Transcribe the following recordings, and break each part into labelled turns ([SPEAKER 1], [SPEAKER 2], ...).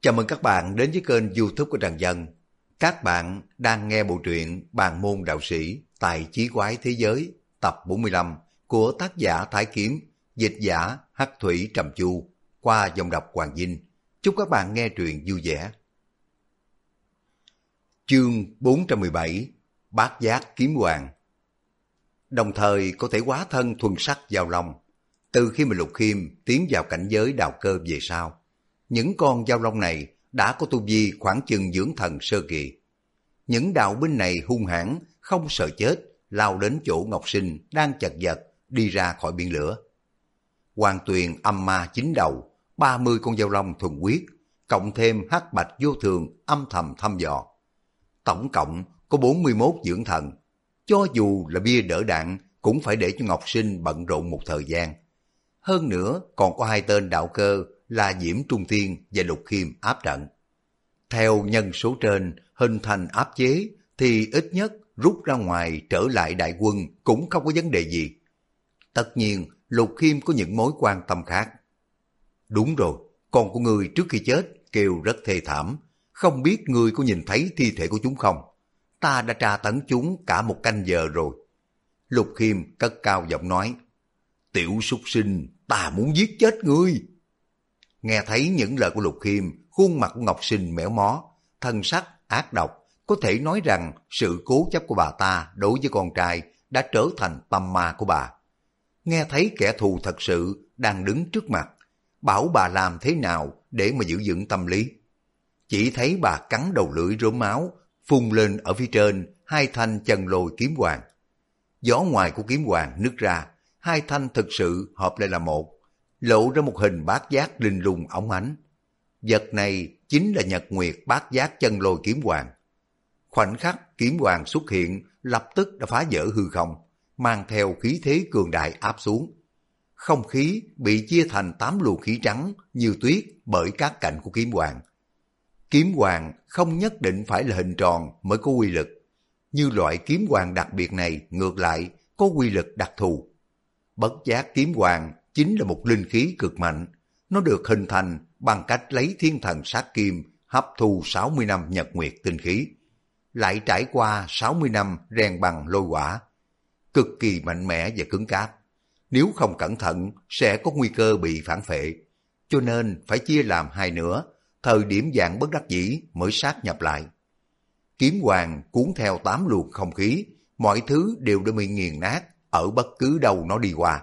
[SPEAKER 1] Chào mừng các bạn đến với kênh YouTube của Trần Dân. Các bạn đang nghe bộ truyện Bàn môn đạo sĩ tại chí quái thế giới tập 45 của tác giả Thái Kiếm, dịch giả Hắc Thủy Trầm Chu qua dòng đọc Hoàng Vinh. Chúc các bạn nghe truyện vui vẻ. Chương 417 Bát Giác Kiếm Hoàng. Đồng thời có thể hóa thân thuần sắc giao long. Từ khi mà Lục Khiêm tiến vào cảnh giới đạo cơ về sau, những con giao long này đã có tu vi khoảng chừng dưỡng thần sơ kỳ. Những đạo binh này hung hãn, không sợ chết, lao đến chỗ Ngọc Sinh đang chật vật đi ra khỏi biển lửa. Hoàng Tuyền âm ma 9 đầu, 30 con giao long thuần huyết, cộng thêm hắc bạch vô thường âm thầm thăm dò. Tổng cộng có 41 dưỡng thần. Cho dù là bia đỡ đạn cũng phải để cho Ngọc Sinh bận rộn một thời gian. Hơn nữa còn có 2 tên đạo cơ là Diễm Trung Thiên và Lục Khiêm áp trận. Theo nhân số trên hình thành áp chế thì ít nhất rút ra ngoài trở lại đại quân cũng không có vấn đề gì. Tất nhiên Lục Khiêm có những mối quan tâm khác. Đúng rồi, con của ngươi trước khi chết kêu rất thê thảm, không biết ngươi có nhìn thấy thi thể của chúng không? Ta đã tra tấn chúng cả 1 canh giờ rồi. Lục Khiêm cất cao giọng nói, tiểu súc sinh, ta muốn giết chết ngươi. Nghe thấy những lời của Lục Khiêm, khuôn mặt của Ngọc Sinh méo mó, thân sắc ác độc, có thể nói rằng sự cố chấp của bà ta đối với con trai đã trở thành tâm ma của bà. Nghe thấy kẻ thù thật sự đang đứng trước mặt, bảo bà làm thế nào để mà giữ vững tâm lý. Chỉ thấy bà cắn đầu lưỡi rớm máu, phun lên ở phía trên 2 thanh chân lôi kiếm hoàng. Gió ngoài của kiếm hoàng nứt ra, 2 thanh thực sự hợp lại là một, lộ ra một hình bát giác linh lung óng ánh. Vật này chính là Nhật Nguyệt Bát Giác chân lôi kiếm hoàng. Khoảnh khắc kiếm hoàng xuất hiện, lập tức đã phá vỡ hư không, mang theo khí thế cường đại áp xuống. Không khí bị chia thành 8 luồng khí trắng như tuyết bởi các cạnh của kiếm hoàng. Kiếm hoàng không nhất định phải là hình tròn mới có uy lực. Như loại kiếm hoàng đặc biệt này ngược lại có uy lực đặc thù. Bất giác kiếm hoàng chính là một linh khí cực mạnh. Nó được hình thành bằng cách lấy thiên thần sát kim hấp thu 60 năm nhật nguyệt tinh khí, lại trải qua 60 năm rèn bằng lôi hỏa. Cực kỳ mạnh mẽ và cứng cáp. Nếu không cẩn thận sẽ có nguy cơ bị phản phệ. Cho nên phải chia làm 2 nửa, thời điểm dạng bất đắc dĩ mới sát nhập lại. Kiếm hoàng cuốn theo 8 luồng không khí, mọi thứ đều đã bị nghiền nát ở bất cứ đâu nó đi qua.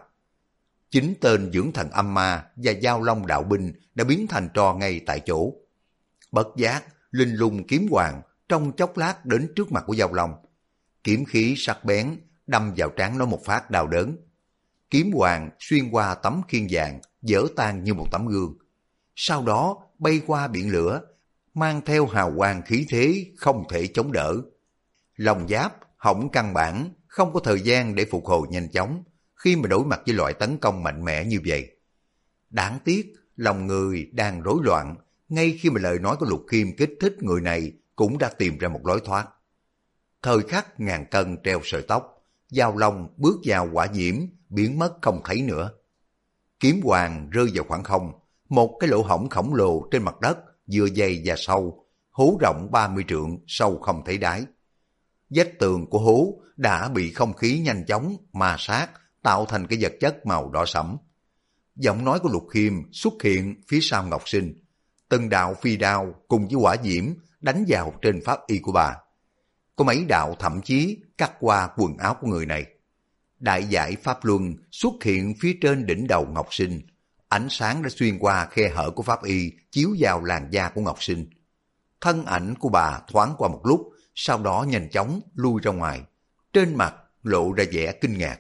[SPEAKER 1] 9 tên dưỡng thần âm ma và giao long đạo binh đã biến thành tro ngay tại chỗ. Bất giác, linh lung kiếm hoàng trong chốc lát đến trước mặt của giao long. Kiếm khí sắc bén đâm vào trán nó một phát đau đớn. Kiếm hoàng xuyên qua tấm khiên vàng, vỡ tan như một tấm gương. Sau đó bay qua biển lửa, mang theo hào quang khí thế không thể chống đỡ. Lòng giáp hỏng căn bản, không có thời gian để phục hồi nhanh chóng khi mà đối mặt với loại tấn công mạnh mẽ như vậy. Đáng tiếc, lòng người đang rối loạn, ngay khi mà lời nói của Lục Khiêm kích thích người này cũng đã tìm ra một lối thoát. Thời khắc ngàn cân treo sợi tóc, giao long bước vào hỏa diễm, biến mất không thấy nữa. Kiếm hoàng rơi vào khoảng không, một cái lỗ hổng khổng lồ trên mặt đất, vừa dày và sâu, hố rộng 30 trượng, sâu không thấy đáy. Vách tường của hố đã bị không khí nhanh chóng ma sát, tạo thành cái vật chất màu đỏ sẫm. Giọng nói của Lục Khiêm xuất hiện phía sau Ngọc Sinh. Từng đạo phi đao cùng với hỏa diễm đánh vào trên pháp y của bà. Có mấy đạo thậm chí cắt qua quần áo của người này. Đại giải pháp luân xuất hiện phía trên đỉnh đầu Ngọc Sinh. Ánh sáng đã xuyên qua khe hở của pháp y chiếu vào làn da của Ngọc Sinh. Thân ảnh của bà thoáng qua một lúc, sau đó nhanh chóng lui ra ngoài. Trên mặt lộ ra vẻ kinh ngạc.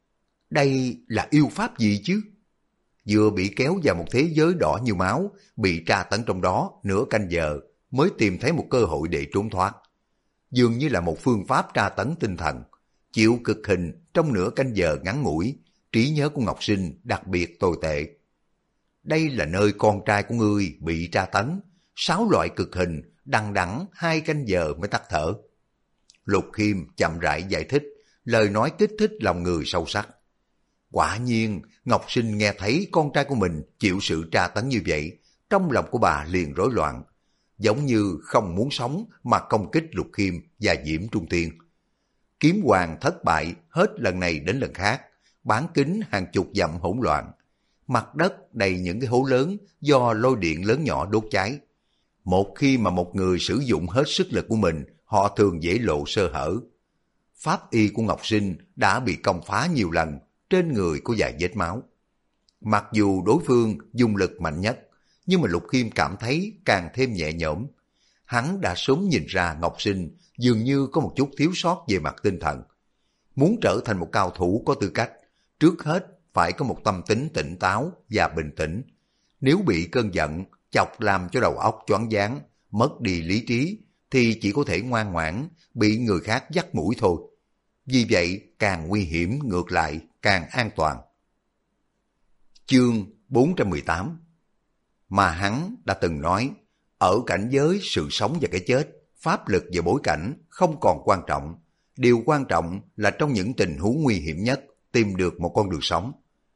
[SPEAKER 1] Đây là yêu pháp gì chứ? Vừa bị kéo vào một thế giới đỏ như máu, bị tra tấn trong đó nửa canh giờ mới tìm thấy một cơ hội để trốn thoát. Dường như là một phương pháp tra tấn tinh thần, chịu cực hình trong nửa canh giờ ngắn ngủi, trí nhớ của Ngọc Sinh đặc biệt tồi tệ. Đây là nơi con trai của ngươi bị tra tấn, 6 loại cực hình, đằng đẵng 2 canh giờ mới tắt thở. Lục Khiêm chậm rãi giải thích, lời nói kích thích lòng người sâu sắc. Quả nhiên, Ngọc Sinh nghe thấy con trai của mình chịu sự tra tấn như vậy, trong lòng của bà liền rối loạn, giống như không muốn sống mà công kích Lục Khiêm và Diễm Trung Tiên. Kiếm hoàng thất bại hết lần này đến lần khác, bán kính hàng chục dặm hỗn loạn. Mặt đất đầy những cái hố lớn do lôi điện lớn nhỏ đốt cháy. Một khi mà một người sử dụng hết sức lực của mình, họ thường dễ lộ sơ hở. Pháp y của Ngọc Sinh đã bị công phá nhiều lần, trên người có vài vết máu. Mặc dù đối phương dùng lực mạnh nhất, nhưng mà Lục Khiêm cảm thấy càng thêm nhẹ nhõm. Hắn đã sớm nhìn ra Ngọc Sinh dường như có một chút thiếu sót về mặt tinh thần. Muốn trở thành một cao thủ có tư cách, trước hết phải có một tâm tính tỉnh táo và bình tĩnh. Nếu bị cơn giận chọc làm cho đầu óc choáng váng, mất đi lý trí, thì chỉ có thể ngoan ngoãn bị người khác dắt mũi thôi. Vì vậy càng nguy hiểm, ngược lại càng an toàn. Chương 418. Mà hắn đã từng nói, ở cảnh giới sự sống và cái chết, pháp lực và bối cảnh không còn quan trọng. Điều quan trọng là trong những tình huống nguy hiểm nhất tìm được một con đường sống.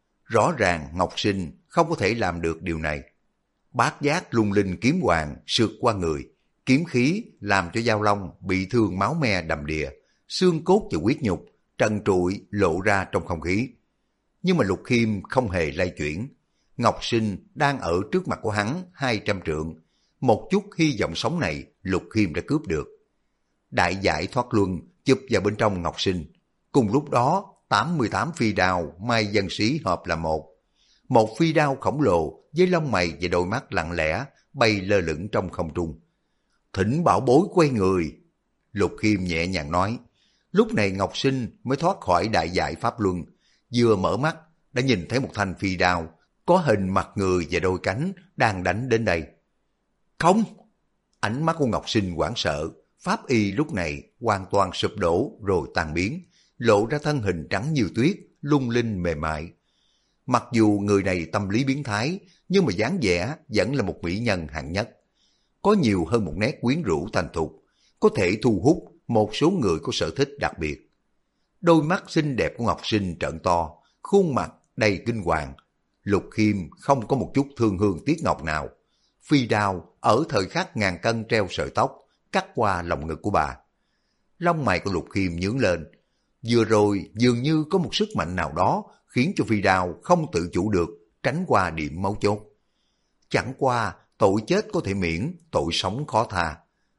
[SPEAKER 1] Rõ ràng Ngọc Sinh không có thể làm được điều này. Bát giác lung linh kiếm hoàng sượt qua người, kiếm khí làm cho Giao Long bị thương máu me đầm đìa, xương cốt và huyết nhục trần trụi lộ ra trong không khí. Nhưng mà Lục Khiêm không hề lay chuyển. Ngọc Sinh đang ở trước mặt của hắn 200 trượng. Một chút hy vọng sống này Lục Khiêm đã cướp được. Đại giải thoát luân chụp vào bên trong Ngọc Sinh. Cùng lúc đó 88 phi đao mai dân sĩ hợp là một. Một phi đao khổng lồ với lông mày và đôi mắt lặng lẽ bay lơ lửng trong không trung. Thỉnh bảo bối quay người. Lục Khiêm nhẹ nhàng nói. Lúc này Ngọc Sinh mới thoát khỏi đại giải pháp luân. Vừa mở mắt đã nhìn thấy một thanh phi đao có hình mặt người và đôi cánh đang đánh đến đây. Không! Ánh mắt của Ngọc Sinh hoảng sợ. Pháp y lúc này hoàn toàn sụp đổ rồi tan biến, lộ ra thân hình trắng như tuyết, lung linh mềm mại. Mặc dù người này tâm lý biến thái, nhưng mà dáng vẻ vẫn là một mỹ nhân hạng nhất. Có nhiều hơn một nét quyến rũ thành thục, có thể thu hút một số người có sở thích đặc biệt. Đôi mắt xinh đẹp của Ngọc Sinh trợn to, khuôn mặt đầy kinh hoàng. Lục Khiêm không có một chút thương hương tiếc ngọc nào. Phi đao ở thời khắc ngàn cân treo sợi tóc, cắt qua lòng ngực của bà. Lông mày của Lục Khiêm nhướng lên. Vừa rồi dường như có một sức mạnh nào đó khiến cho phi đao không tự chủ được, tránh qua điểm mấu chốt. Chẳng qua tội chết có thể miễn, tội sống khó tha.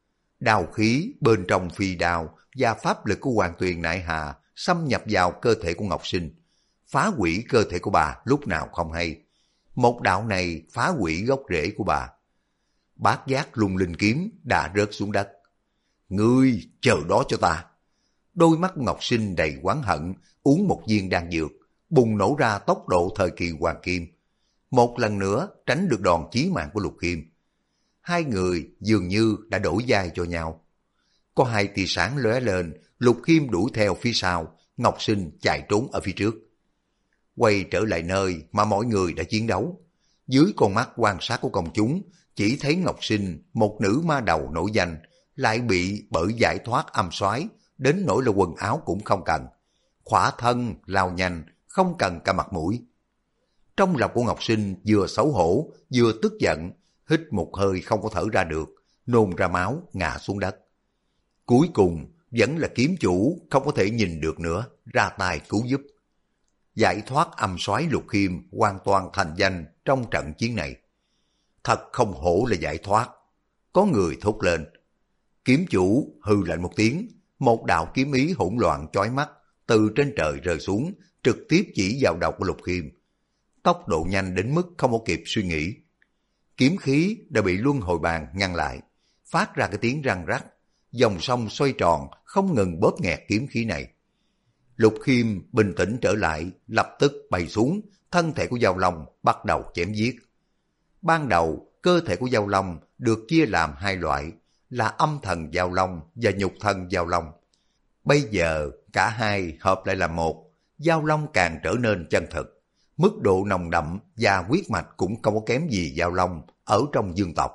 [SPEAKER 1] Đao khí bên trong phi đao và pháp lực của Hoàng Tuyền Nại Hà xâm nhập vào cơ thể của Ngọc Sinh, phá hủy cơ thể của bà lúc nào không hay. Một đạo này phá hủy gốc rễ của bà. Bát giác lung linh kiếm đã rớt xuống đất. Ngươi chờ đó cho ta. Đôi mắt Ngọc Sinh đầy oán hận, uống một viên đan dược, bùng nổ ra tốc độ thời kỳ hoàng kim. Một lần nữa tránh được đòn chí mạng của Lục Khiêm. Hai người dường như đã đổi vai cho nhau. Có hai tia sáng lóe lên, Lục Khiêm đuổi theo phía sau, Ngọc Sinh chạy trốn ở phía trước. Quay trở lại nơi mà mọi người đã chiến đấu. Dưới con mắt quan sát của công chúng, chỉ thấy Ngọc Sinh, một nữ ma đầu nổi danh, lại bị bởi giải thoát âm soái đến nỗi là quần áo cũng không cần. Khỏa thân, lao nhanh, không cần cả mặt mũi. Trong lòng của Ngọc Sinh vừa xấu hổ, vừa tức giận, hít một hơi không có thở ra được, nôn ra máu, ngã xuống đất. Cuối cùng, vẫn là kiếm chủ không có thể nhìn được nữa, ra tay cứu giúp. Giải thoát âm soái Lục Khiêm hoàn toàn thành danh trong trận chiến này. Thật không hổ là giải thoát. Có người thốt lên. Kiếm chủ hừ lạnh một tiếng, một đạo kiếm ý hỗn loạn chói mắt từ trên trời rơi xuống, trực tiếp chỉ vào đầu của Lục Khiêm. Tốc độ nhanh đến mức không có kịp suy nghĩ. Kiếm khí đã bị luân hồi bàn ngăn lại, phát ra cái tiếng răng rắc, dòng sông xoay tròn không ngừng bóp nghẹt kiếm khí này. Lục Khiêm bình tĩnh trở lại, lập tức bay xuống, thân thể của Giao Long bắt đầu chém giết. Ban đầu, cơ thể của Giao Long được chia làm hai loại, là âm thần Giao Long và nhục thân Giao Long. Bây giờ, cả hai hợp lại làm một, Giao Long càng trở nên chân thực. Mức độ nồng đậm và huyết mạch cũng không có kém gì Giao Long ở trong dương tộc.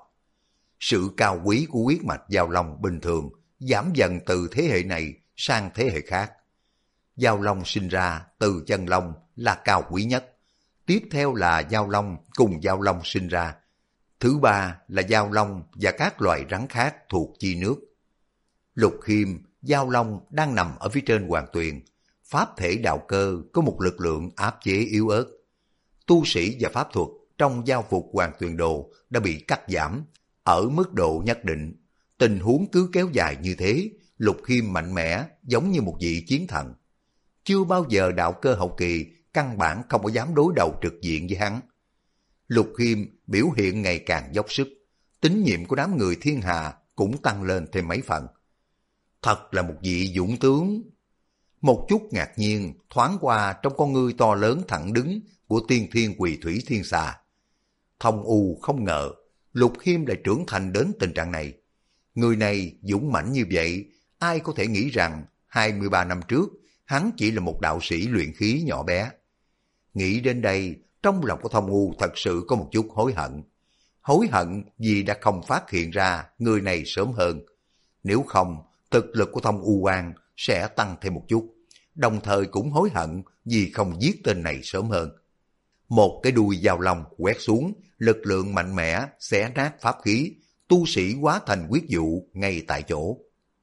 [SPEAKER 1] Sự cao quý của huyết mạch Giao Long bình thường giảm dần từ thế hệ này sang thế hệ khác. Giao Long sinh ra từ chân long là cao quý nhất. Tiếp theo là Giao Long cùng Giao Long sinh ra. Thứ ba là Giao Long và các loài rắn khác thuộc chi nước. Lục Khiêm, Giao Long đang nằm ở phía trên hoàng tuyền. Pháp thể đạo cơ có một lực lượng áp chế yếu ớt. Tu sĩ và pháp thuật trong giao phục hoàng tuyền đồ đã bị cắt giảm ở mức độ nhất định. Tình huống cứ kéo dài như thế, Lục Khiêm mạnh mẽ giống như một vị chiến thần. Chưa bao giờ đạo cơ hậu kỳ căn bản không có dám đối đầu trực diện với hắn. Lục Khiêm biểu hiện ngày càng dốc sức, tín nhiệm của đám người thiên hà cũng tăng lên thêm mấy phần. Thật là một vị dũng tướng. Một chút ngạc nhiên thoáng qua trong con ngươi to lớn thẳng đứng của tiên thiên Quỳ Thủy Thiên Xà. Thông U không ngờ Lục Khiêm lại trưởng thành đến tình trạng này. Người này dũng mãnh như vậy, ai có thể nghĩ rằng 23 năm trước hắn chỉ là một đạo sĩ luyện khí nhỏ bé. Nghĩ đến đây, trong lòng của Thông U thật sự có một chút hối hận. Hối hận vì đã không phát hiện ra người này sớm hơn. Nếu không, thực lực của Thông U Quang sẽ tăng thêm một chút. Đồng thời cũng hối hận vì không giết tên này sớm hơn. Một cái đuôi Giao Long quét xuống, lực lượng mạnh mẽ xé nát pháp khí, tu sĩ hóa thành quyết dụ ngay tại chỗ.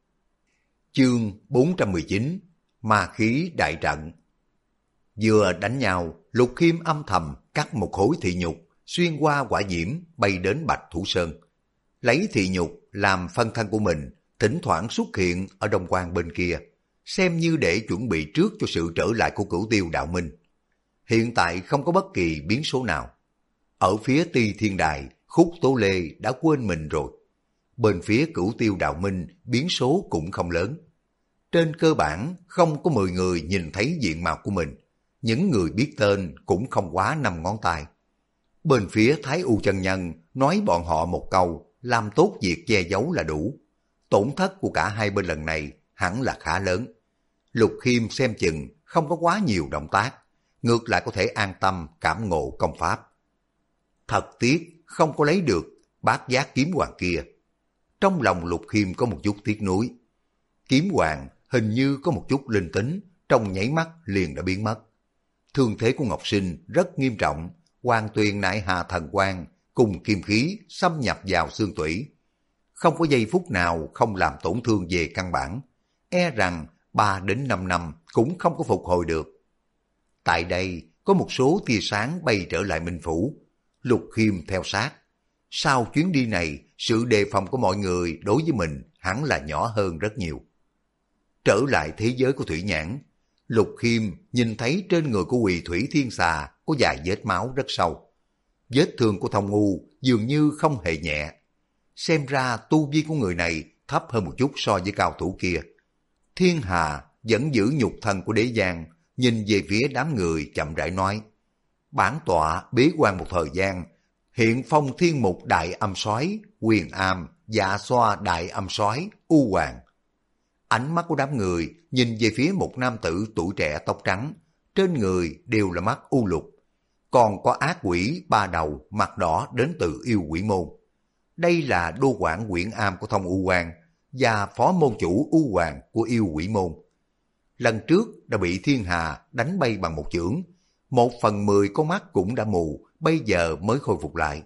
[SPEAKER 1] Chương 419 Ma khí đại trận. Vừa đánh nhau, Lục Khiêm âm thầm cắt một khối thị nhục xuyên qua hỏa diễm bay đến Bạch Thủ Sơn. Lấy thị nhục làm phân thân của mình, thỉnh thoảng xuất hiện ở Đông Quan bên kia, xem như để chuẩn bị trước cho sự trở lại của Cửu Tiêu Đạo Minh. Hiện tại không có bất kỳ biến số nào. Ở phía Ti Thiên Đài, Khúc Tố Lê đã quên mình rồi. Bên phía Cửu Tiêu Đạo Minh, biến số cũng không lớn. Trên cơ bản, không có 10 người nhìn thấy diện mạo của mình. Những người biết tên cũng không quá 5 ngón tay. Bên phía Thái U chân nhân nói bọn họ một câu, làm tốt việc che giấu là đủ. Tổn thất của cả hai bên lần này hẳn là khá lớn. Lục Khiêm xem chừng không có quá nhiều động tác, ngược lại có thể an tâm cảm ngộ công pháp. Thật tiếc không có lấy được Bát Giác kiếm hoàng kia. Trong lòng Lục Khiêm có một chút tiếc nuối. Kiếm hoàng hình như có một chút linh tính, trong nháy mắt liền đã biến mất. Thương thế của Ngọc Sinh rất nghiêm trọng, Hoàng Tuyền nại hà thần quang cùng kim khí xâm nhập vào xương tủy. Không có giây phút nào không làm tổn thương về căn bản, e rằng 3 đến 5 năm cũng không có phục hồi được. Tại đây có một số tia sáng bay trở lại Minh Phủ. Lục Khiêm theo sát. Sau chuyến đi này, sự đề phòng của mọi người đối với mình hẳn là nhỏ hơn rất nhiều. Trở lại thế giới của Thủy Nhãn, Lục Khiêm nhìn thấy trên người của Quỳ Thủy Thiên Xà có vài vết máu rất sâu. Vết thương của Thông U dường như không hề nhẹ. Xem ra tu vi của người này thấp hơn một chút so với cao thủ kia. Thiên Hà vẫn giữ nhục thân của Đế Giang, nhìn về phía đám người chậm rãi nói: bản tọa bế quan một thời gian, hiện phong thiên mục đại âm soái, Quyền Am, Dạ Xoa đại âm soái, U Hoàng. Ánh mắt của đám người nhìn về phía một nam tử tuổi trẻ tóc trắng, trên người đều là mắt u lục, còn có ác quỷ 3 đầu mặt đỏ đến từ yêu quỷ môn. Đây là đô quản Quyền Am của Thông U Hoàng và phó môn chủ U Hoàng của yêu quỷ môn. Lần trước đã bị Thiên Hà đánh bay bằng một chưởng, 1/10 con mắt cũng đã mù, bây giờ mới khôi phục lại.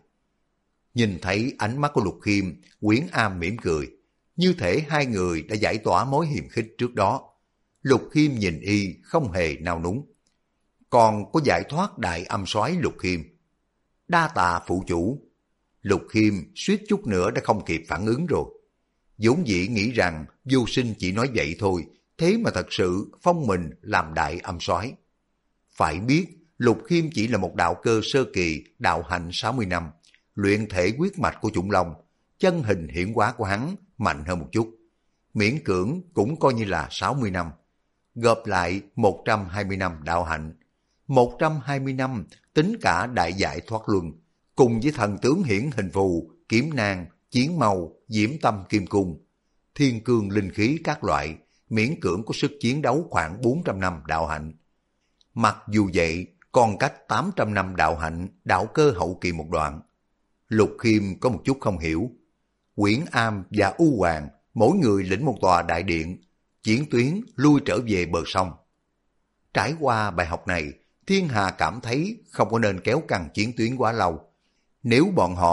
[SPEAKER 1] Nhìn thấy ánh mắt của Lục Khiêm, Quyền Am mỉm cười, như thể hai người đã giải tỏa mối hiềm khích trước đó. Lục Khiêm nhìn y không hề nao núng. Còn có giải thoát đại âm soái Lục Khiêm. Đa tạ phụ chủ. Lục Khiêm suýt chút nữa đã không kịp phản ứng rồi. Vốn dĩ nghĩ rằng Vô Sinh chỉ nói vậy thôi, thế mà thật sự phong mình làm đại âm soái. Phải biết Lục Khiêm chỉ là một đạo cơ sơ kỳ, đạo hạnh 60 năm, luyện thể quyết mạch của Chủng Long, chân hình hiển hóa của hắn mạnh hơn một chút, miễn cưỡng cũng coi như là 60 năm. Gộp lại 120 năm đạo hạnh, 120 năm tính cả đại giải thoát luân, cùng với thần tướng hiển hình phù, kiếm nang, chiến mâu, diễm tâm kim cung, thiên cương linh khí các loại, miễn cưỡng có sức chiến đấu khoảng 400 năm đạo hạnh. Mặc dù vậy, còn cách 800 năm đạo hạnh, đạo cơ hậu kỳ một đoạn. Lục Khiêm có một chút không hiểu. Quyền Am và U Hoàng, mỗi người lĩnh một tòa đại điện, chiến tuyến lui trở về bờ sông. Trải qua bài học này, Thiên Hà cảm thấy không có nên kéo căng chiến tuyến quá lâu. Nếu bọn họ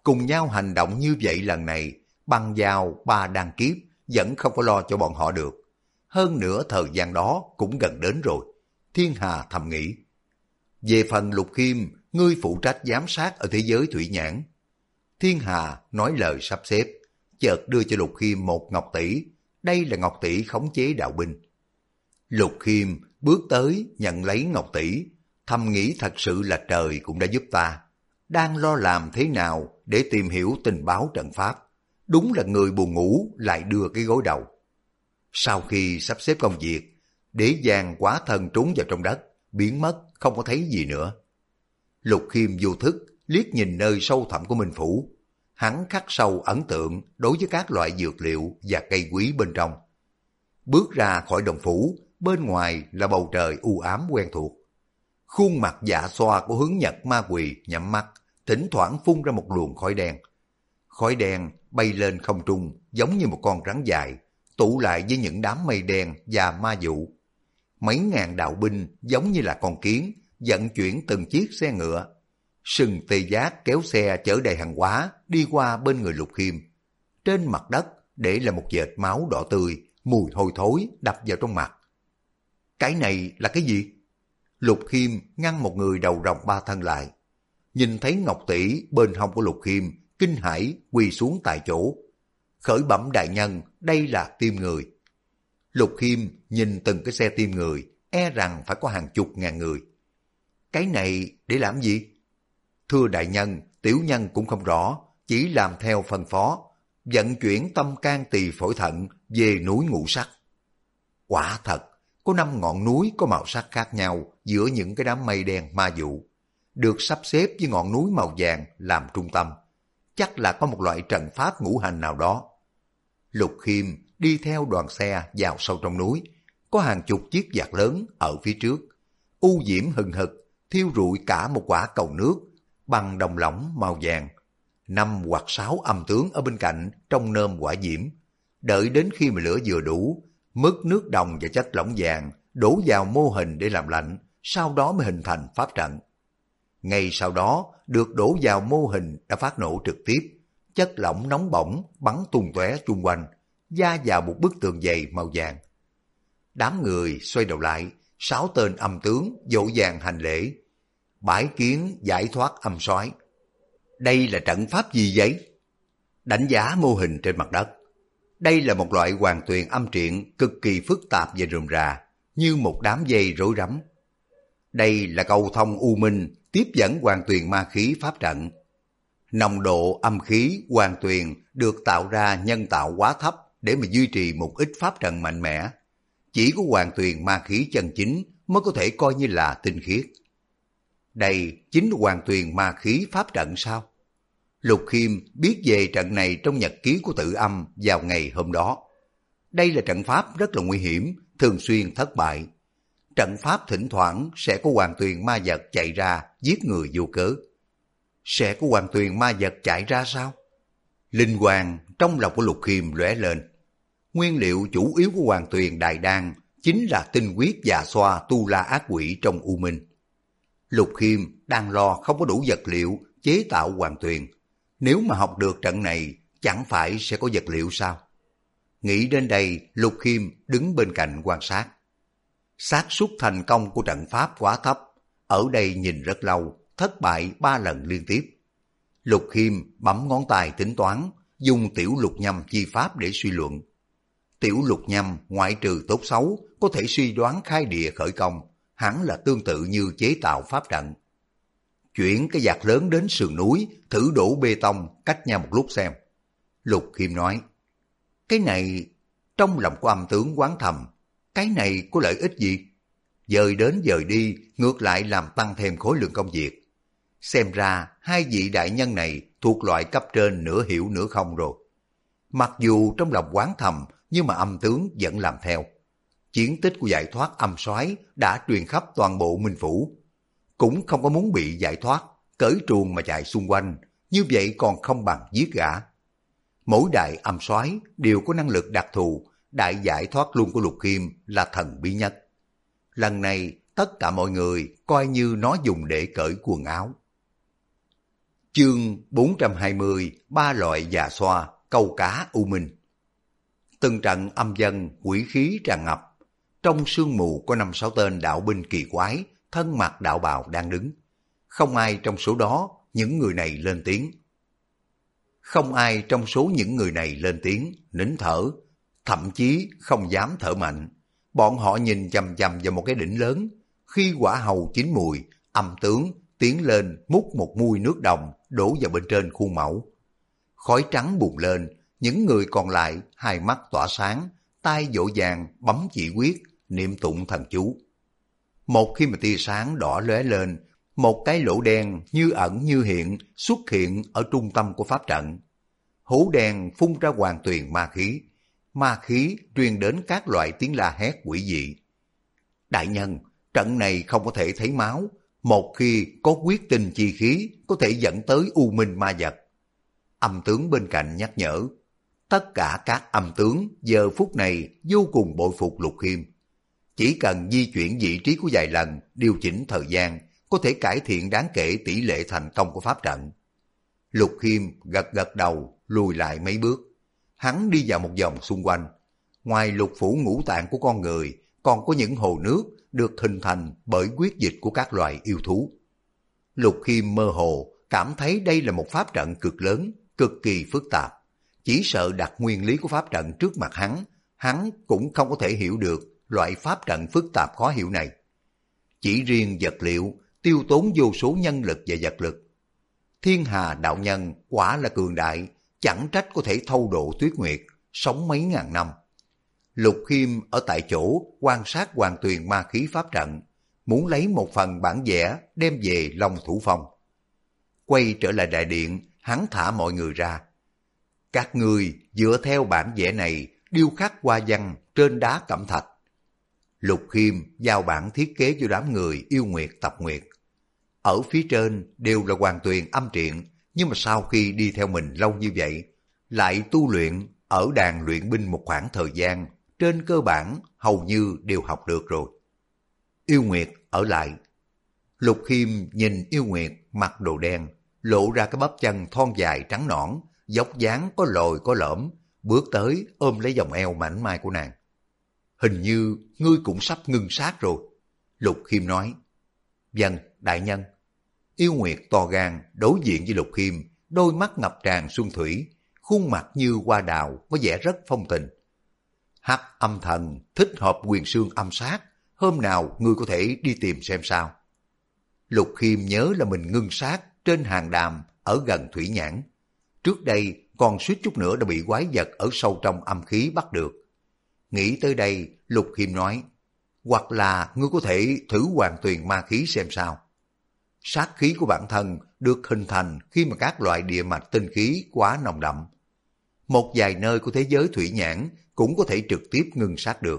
[SPEAKER 1] cùng nhau hành động như vậy lần này, băng giao ba đan kiếp vẫn không có lo cho bọn họ được. Hơn nữa thời gian đó cũng gần đến rồi. Thiên Hà thầm nghĩ. Về phần Lục Khiêm, ngươi phụ trách giám sát ở thế giới thủy nhãn. Thiên Hà nói lời sắp xếp, chợt đưa cho Lục Khiêm một ngọc tỷ. Đây là ngọc tỷ khống chế đạo binh. Lục Khiêm bước tới nhận lấy ngọc tỷ, thầm nghĩ thật sự là trời cũng đã giúp ta. Đang lo làm thế nào để tìm hiểu tình báo trận pháp. Đúng là người buồn ngủ lại đưa cái gối đầu. Sau khi sắp xếp công việc, Đế Giang quá thân trốn vào trong đất, biến mất không có thấy gì nữa. Lục Khiêm vô thức liếc nhìn nơi sâu thẳm của Minh Phủ. Hắn khắc sâu ấn tượng đối với các loại dược liệu và cây quý bên trong. Bước ra khỏi đồng phủ, bên ngoài là bầu trời u ám quen thuộc. Khuôn mặt dạ xoa của Hướng Nhật Ma Quỳ nhắm mắt, thỉnh thoảng phun ra một luồng khói đen. Khói đen bay lên không trung giống như một con rắn dài, tụ lại với những đám mây đen và ma vụ. Mấy ngàn đạo binh giống như là con kiến, vận chuyển từng chiếc xe ngựa. Sừng tê giác kéo xe chở đầy hàng hóa đi qua bên người Lục Khiêm. Trên mặt đất để là một vệt máu đỏ tươi, mùi hôi thối đập vào trong mặt. Cái này là cái gì? Lục Khiêm ngăn một người đầu rồng ba thân lại. Nhìn thấy ngọc tỷ bên hông của Lục Khiêm, kinh hãi quỳ xuống tại chỗ. Khởi bẩm đại nhân, đây là tim người. Lục Khiêm nhìn từng cái xe tim người, e rằng phải có hàng chục ngàn người. Cái này để làm gì? Thưa đại nhân, tiểu nhân cũng không rõ, chỉ làm theo phân phó, vận chuyển tâm can tỳ phổi thận về núi Ngũ Sắc. Quả thật, có 5 ngọn núi có màu sắc khác nhau giữa những cái đám mây đen ma vụ, được sắp xếp với ngọn núi màu vàng làm trung tâm. Chắc là có một loại trận pháp ngũ hành nào đó. Lục Khiêm đi theo đoàn xe vào sâu trong núi, có hàng chục chiếc vạc lớn ở phía trước. U diễm hừng hực, thiêu rụi cả một quả cầu nước bằng đồng lỏng màu vàng. 5 hoặc 6 âm tướng ở bên cạnh trong nơm quả diễm. Đợi đến khi mà lửa vừa đủ, mứt nước đồng và chất lỏng vàng đổ vào mô hình để làm lạnh, sau đó mới hình thành pháp trận. Ngay sau đó được đổ vào mô hình đã phát nổ trực tiếp, chất lỏng nóng bỏng bắn tung tóe chung quanh, va vào một bức tường dày màu vàng. Đám người xoay đầu lại, 6 tên âm tướng vội vàng hành lễ, bái kiến giải thoát âm soái. Đây là trận pháp gì vậy? Đánh giá mô hình trên mặt đất. Đây là một loại hoàn tuyền âm triện cực kỳ phức tạp và rườm rà, như một đám dây rối rắm. Đây là cầu thông u minh tiếp dẫn hoàn tuyền ma khí pháp trận. Nồng độ âm khí hoàn tuyền được tạo ra nhân tạo quá thấp để mà duy trì một ít pháp trận mạnh mẽ. Chỉ có hoàn tuyền ma khí chân chính mới có thể coi như là tinh khiết. Đây chính là hoàn tuyền ma khí pháp trận sao? Lục Khiêm biết về trận này trong nhật ký của Tự Âm vào ngày hôm đó. Đây là trận pháp rất là nguy hiểm, thường xuyên thất bại. Trận pháp thỉnh thoảng sẽ có hoàn tuyền ma vật chạy ra giết người vô cớ. Sẽ có hoàn tuyền ma vật chạy ra sao? Linh quang trong lòng của Lục Khiêm lóe lên. Nguyên liệu chủ yếu của hoàn tuyền đại đan chính là tinh huyết già xoa tu la ác quỷ trong u minh. Lục Khiêm đang lo không có đủ vật liệu chế tạo hoàn tuyền. Nếu mà học được trận này, chẳng phải sẽ có vật liệu sao? Nghĩ đến đây, Lục Khiêm đứng bên cạnh quan sát. Xác suất thành công của trận pháp quá thấp, ở đây nhìn rất lâu, thất bại 3 lần liên tiếp. Lục Khiêm bấm ngón tay tính toán, dùng tiểu lục nhâm chi pháp để suy luận. Tiểu lục nhâm ngoại trừ tốt xấu, có thể suy đoán khai địa khởi công, hẳn là tương tự như chế tạo pháp trận. Chuyển cái vạc lớn đến sườn núi, thử đổ bê tông cách nhau một lúc xem. Lục Khiêm nói, cái này, trong lòng của âm tướng quán thầm, cái này có lợi ích gì? Dời đến dời đi, ngược lại làm tăng thêm khối lượng công việc. Xem ra, 2 vị đại nhân này thuộc loại cấp trên nửa hiểu nửa không rồi. Mặc dù trong lòng quán thầm, nhưng mà âm tướng vẫn làm theo. Chiến tích của giải thoát âm soái đã truyền khắp toàn bộ Minh Phủ. Cũng không có muốn bị giải thoát, cởi truồng mà chạy xung quanh, như vậy còn không bằng giết gã. Mỗi đại âm soái đều có năng lực đặc thù, đại giải thoát luôn của Lục Khiêm là thần bí nhất. Lần này tất cả mọi người coi như nó dùng để cởi quần áo. Chương 420, ba loại già xoa, câu cá U Minh. Từng trận âm dân, quỷ khí tràn ngập. Trong sương mù có 5-6 tên đạo binh kỳ quái, thân mặc đạo bào đang đứng. Không ai trong số đó, những người này lên tiếng. Không ai trong số những người này lên tiếng, nín thở, thậm chí không dám thở mạnh. Bọn họ nhìn chằm chằm vào một cái đỉnh lớn. Khi quả hầu chín mùi, âm tướng tiến lên múc một muôi nước đồng đổ vào bên trên khuôn mẫu. Khói trắng bùng lên, những người còn lại hai mắt tỏa sáng, tay vỗ vàng bấm chỉ quyết, niệm tụng thần chú. Một khi mà tia sáng đỏ lóe lên, một cái lỗ đen như ẩn như hiện xuất hiện ở trung tâm của pháp trận. Hố đen phun ra hoàn tuyền ma khí truyền đến các loại tiếng la hét quỷ dị. Đại nhân, trận này không có thể thấy máu, một khi có quyết tinh chi khí có thể dẫn tới u minh ma vật. Âm tướng bên cạnh nhắc nhở. Tất cả các âm tướng giờ phút này vô cùng bội phục Lục Khiêm. Chỉ cần di chuyển vị trí của vài lần, điều chỉnh thời gian, có thể cải thiện đáng kể tỷ lệ thành công của pháp trận. Lục Khiêm gật gật đầu, lùi lại mấy bước. Hắn đi vào một vòng xung quanh. Ngoài lục phủ ngũ tạng của con người, còn có những hồ nước được hình thành bởi huyết dịch của các loài yêu thú. Lục Khiêm mơ hồ cảm thấy đây là một pháp trận cực lớn, cực kỳ phức tạp. Chỉ sợ đặt nguyên lý của pháp trận trước mặt hắn cũng không có thể hiểu được loại pháp trận phức tạp khó hiểu này. Chỉ riêng vật liệu tiêu tốn vô số nhân lực và vật lực. Thiên Hà đạo nhân quả là cường đại, chẳng trách có thể thâu độ tuyết nguyệt, sống mấy ngàn năm. Lục Khiêm ở tại chỗ quan sát hoàn tuyền ma khí pháp trận, muốn lấy một phần bản vẽ đem về Long Thủ Phong. Quay trở lại đại điện, hắn thả mọi người ra. Các người dựa theo bản vẽ này điêu khắc hoa văn trên đá cẩm thạch. Lục Khiêm giao bản thiết kế cho đám người yêu nguyệt tập nguyệt. Ở phía trên đều là hoàn tuyền âm triện, nhưng mà sau khi đi theo mình lâu như vậy, lại tu luyện ở đàn luyện binh một khoảng thời gian, trên cơ bản hầu như đều học được rồi. Yêu nguyệt ở lại. Lục Khiêm nhìn yêu nguyệt mặc đồ đen, lộ ra cái bắp chân thon dài trắng nõn, dốc dáng có lồi có lõm, bước tới ôm lấy vòng eo mảnh mai của nàng. Hình như ngươi cũng sắp ngưng sát rồi. Lục Khiêm nói. Vâng, đại nhân. Yêu nguyệt to gan đối diện với Lục Khiêm, đôi mắt ngập tràn xuân thủy, khuôn mặt như hoa đào có vẻ rất phong tình. Hắc âm thần thích hợp quyền xương âm sát, hôm nào ngươi có thể đi tìm xem sao. Lục Khiêm nhớ là mình ngưng sát trên hàng đàm ở gần thủy nhãn. Trước đây còn suýt chút nữa đã bị quái vật ở sâu trong âm khí bắt được. Nghĩ tới đây, Lục Khiêm nói, hoặc là ngươi có thể thử hoàn tuyền ma khí xem sao. Sát khí của bản thân được hình thành khi mà các loại địa mạch tinh khí quá nồng đậm. Một vài nơi của thế giới thủy nhãn cũng có thể trực tiếp ngưng sát được.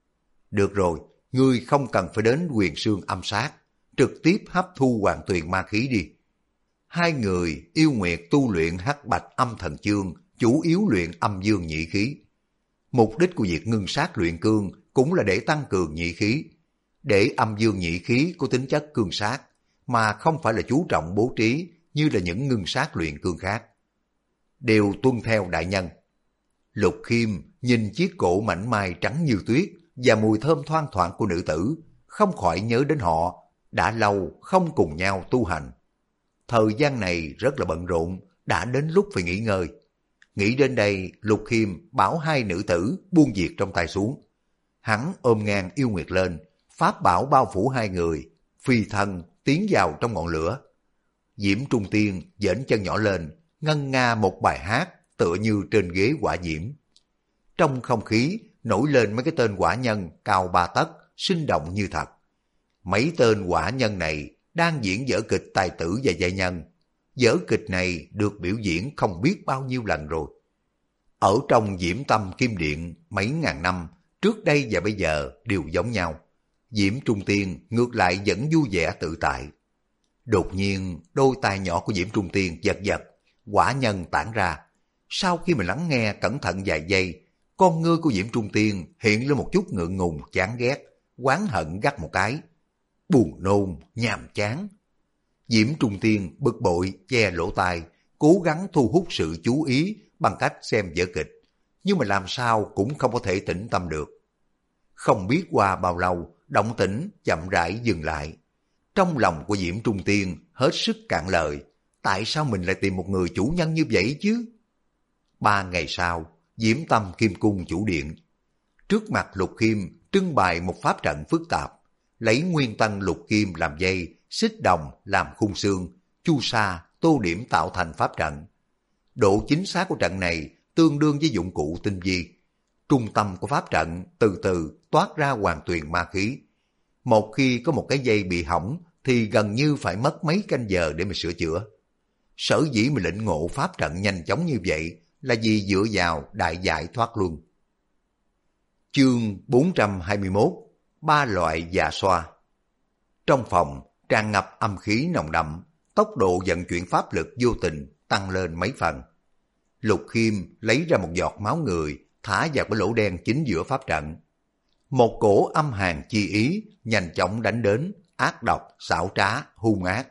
[SPEAKER 1] Được rồi, ngươi không cần phải đến quyền xương âm sát, trực tiếp hấp thu hoàn tuyền ma khí đi. Hai người yêu nguyệt tu luyện hắc bạch âm thần chương, chủ yếu luyện âm dương nhị khí. Mục đích của việc ngưng sát luyện cương cũng là để tăng cường nhị khí, để âm dương nhị khí có tính chất cương sát, mà không phải là chú trọng bố trí như là những ngưng sát luyện cương khác. Đều tuân theo đại nhân. Lục Khiêm nhìn chiếc cổ mảnh mai trắng như tuyết và mùi thơm thoang thoảng của nữ tử, không khỏi nhớ đến họ, đã lâu không cùng nhau tu hành. Thời gian này rất là bận rộn, đã đến lúc phải nghỉ ngơi. Nghĩ đến đây, Lục Khiêm bảo hai nữ tử buông việc trong tay xuống. Hắn ôm ngang yêu nguyệt lên, pháp bảo bao phủ hai người, phi thân tiến vào trong ngọn lửa. Diễm Trung Tiên giễnh chân nhỏ lên, ngân nga một bài hát tựa như trên ghế quả diễm. Trong không khí nổi lên mấy cái tên quả nhân cao 3 tấc, sinh động như thật. Mấy tên quả nhân này đang diễn vở kịch tài tử và giai nhân. Vở kịch này được biểu diễn không biết bao nhiêu lần rồi. Ở trong Diễm Tâm Kim Điện mấy ngàn năm, trước đây và bây giờ đều giống nhau. Diễm Trung Tiên ngược lại vẫn vui vẻ tự tại. Đột nhiên đôi tai nhỏ của Diễm Trung Tiên giật giật, quả nhân tản ra. Sau khi mà lắng nghe cẩn thận vài giây, con ngươi của Diễm Trung Tiên hiện lên một chút ngượng ngùng chán ghét, oán hận gắt một cái. Buồn nôn, nhàm chán. Diễm Trung Tiên bực bội che lỗ tai, cố gắng thu hút sự chú ý bằng cách xem vở kịch, nhưng mà làm sao cũng không có thể tĩnh tâm được. Không biết qua bao lâu, động tĩnh chậm rãi dừng lại. Trong lòng của Diễm Trung Tiên hết sức cạn lời, tại sao mình lại tìm một người chủ nhân như vậy chứ? 3 ngày sau, Diễm Tâm Kim Cung chủ điện. Trước mặt Lục Khiêm trưng bày một pháp trận phức tạp, lấy nguyên tân lục kim làm dây, xích đồng làm khung xương, chu sa, tô điểm tạo thành pháp trận. Độ chính xác của trận này tương đương với dụng cụ tinh vi. Trung tâm của pháp trận từ từ toát ra hoàn tuyền ma khí. Một khi có một cái dây bị hỏng thì gần như phải mất mấy canh giờ để mà sửa chữa. Sở dĩ mình lĩnh ngộ pháp trận nhanh chóng như vậy là vì dựa vào đại giải thoát luân. Chương 421: 3 loại dạ xoa. Trong phòng tràn ngập âm khí nồng đậm, tốc độ vận chuyển pháp lực vô tình tăng lên mấy phần. Lục Khiêm lấy ra một giọt máu người thả vào cái lỗ đen chính giữa pháp trận. Một cổ âm hàn chi ý nhanh chóng đánh đến, ác độc, xảo trá, hung ác.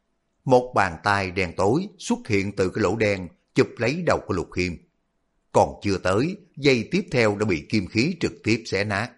[SPEAKER 1] Một bàn tay đen tối xuất hiện từ cái lỗ đen chụp lấy đầu của Lục Khiêm. Còn chưa tới, dây tiếp theo đã bị kim khí trực tiếp xé nát.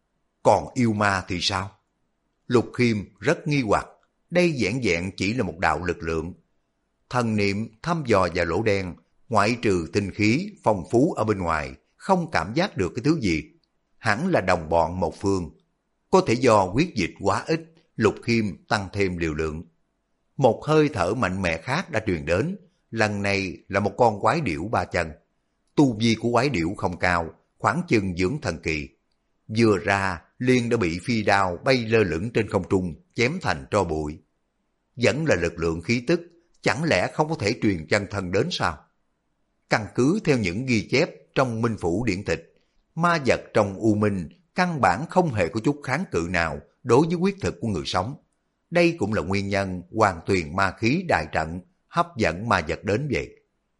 [SPEAKER 1] Còn yêu ma thì sao? Lục Khiêm rất nghi hoặc, đây vẻn vẹn chỉ là một đạo lực lượng. Thần niệm thăm dò vào lỗ đen, ngoại trừ tinh khí phong phú ở bên ngoài, không cảm giác được cái thứ gì. Hẳn là đồng bọn một phương. Có thể do huyết dịch quá ít, Lục Khiêm tăng thêm liều lượng. Một hơi thở mạnh mẽ khác đã truyền đến, lần này là một con quái điểu 3 chân. Tu vi của quái điểu không cao, khoảng chừng dưỡng thần kỳ. Vừa ra liền đã bị phi đao bay lơ lửng trên không trung, chém thành tro bụi. Vẫn là lực lượng khí tức, chẳng lẽ không có thể truyền chân thân đến sao? Căn cứ theo những ghi chép trong Minh Phủ điển tịch, ma vật trong U Minh căn bản không hề có chút kháng cự nào đối với huyết thực của người sống. Đây cũng là nguyên nhân hoàn tuyền ma khí đại trận hấp dẫn ma vật đến vậy.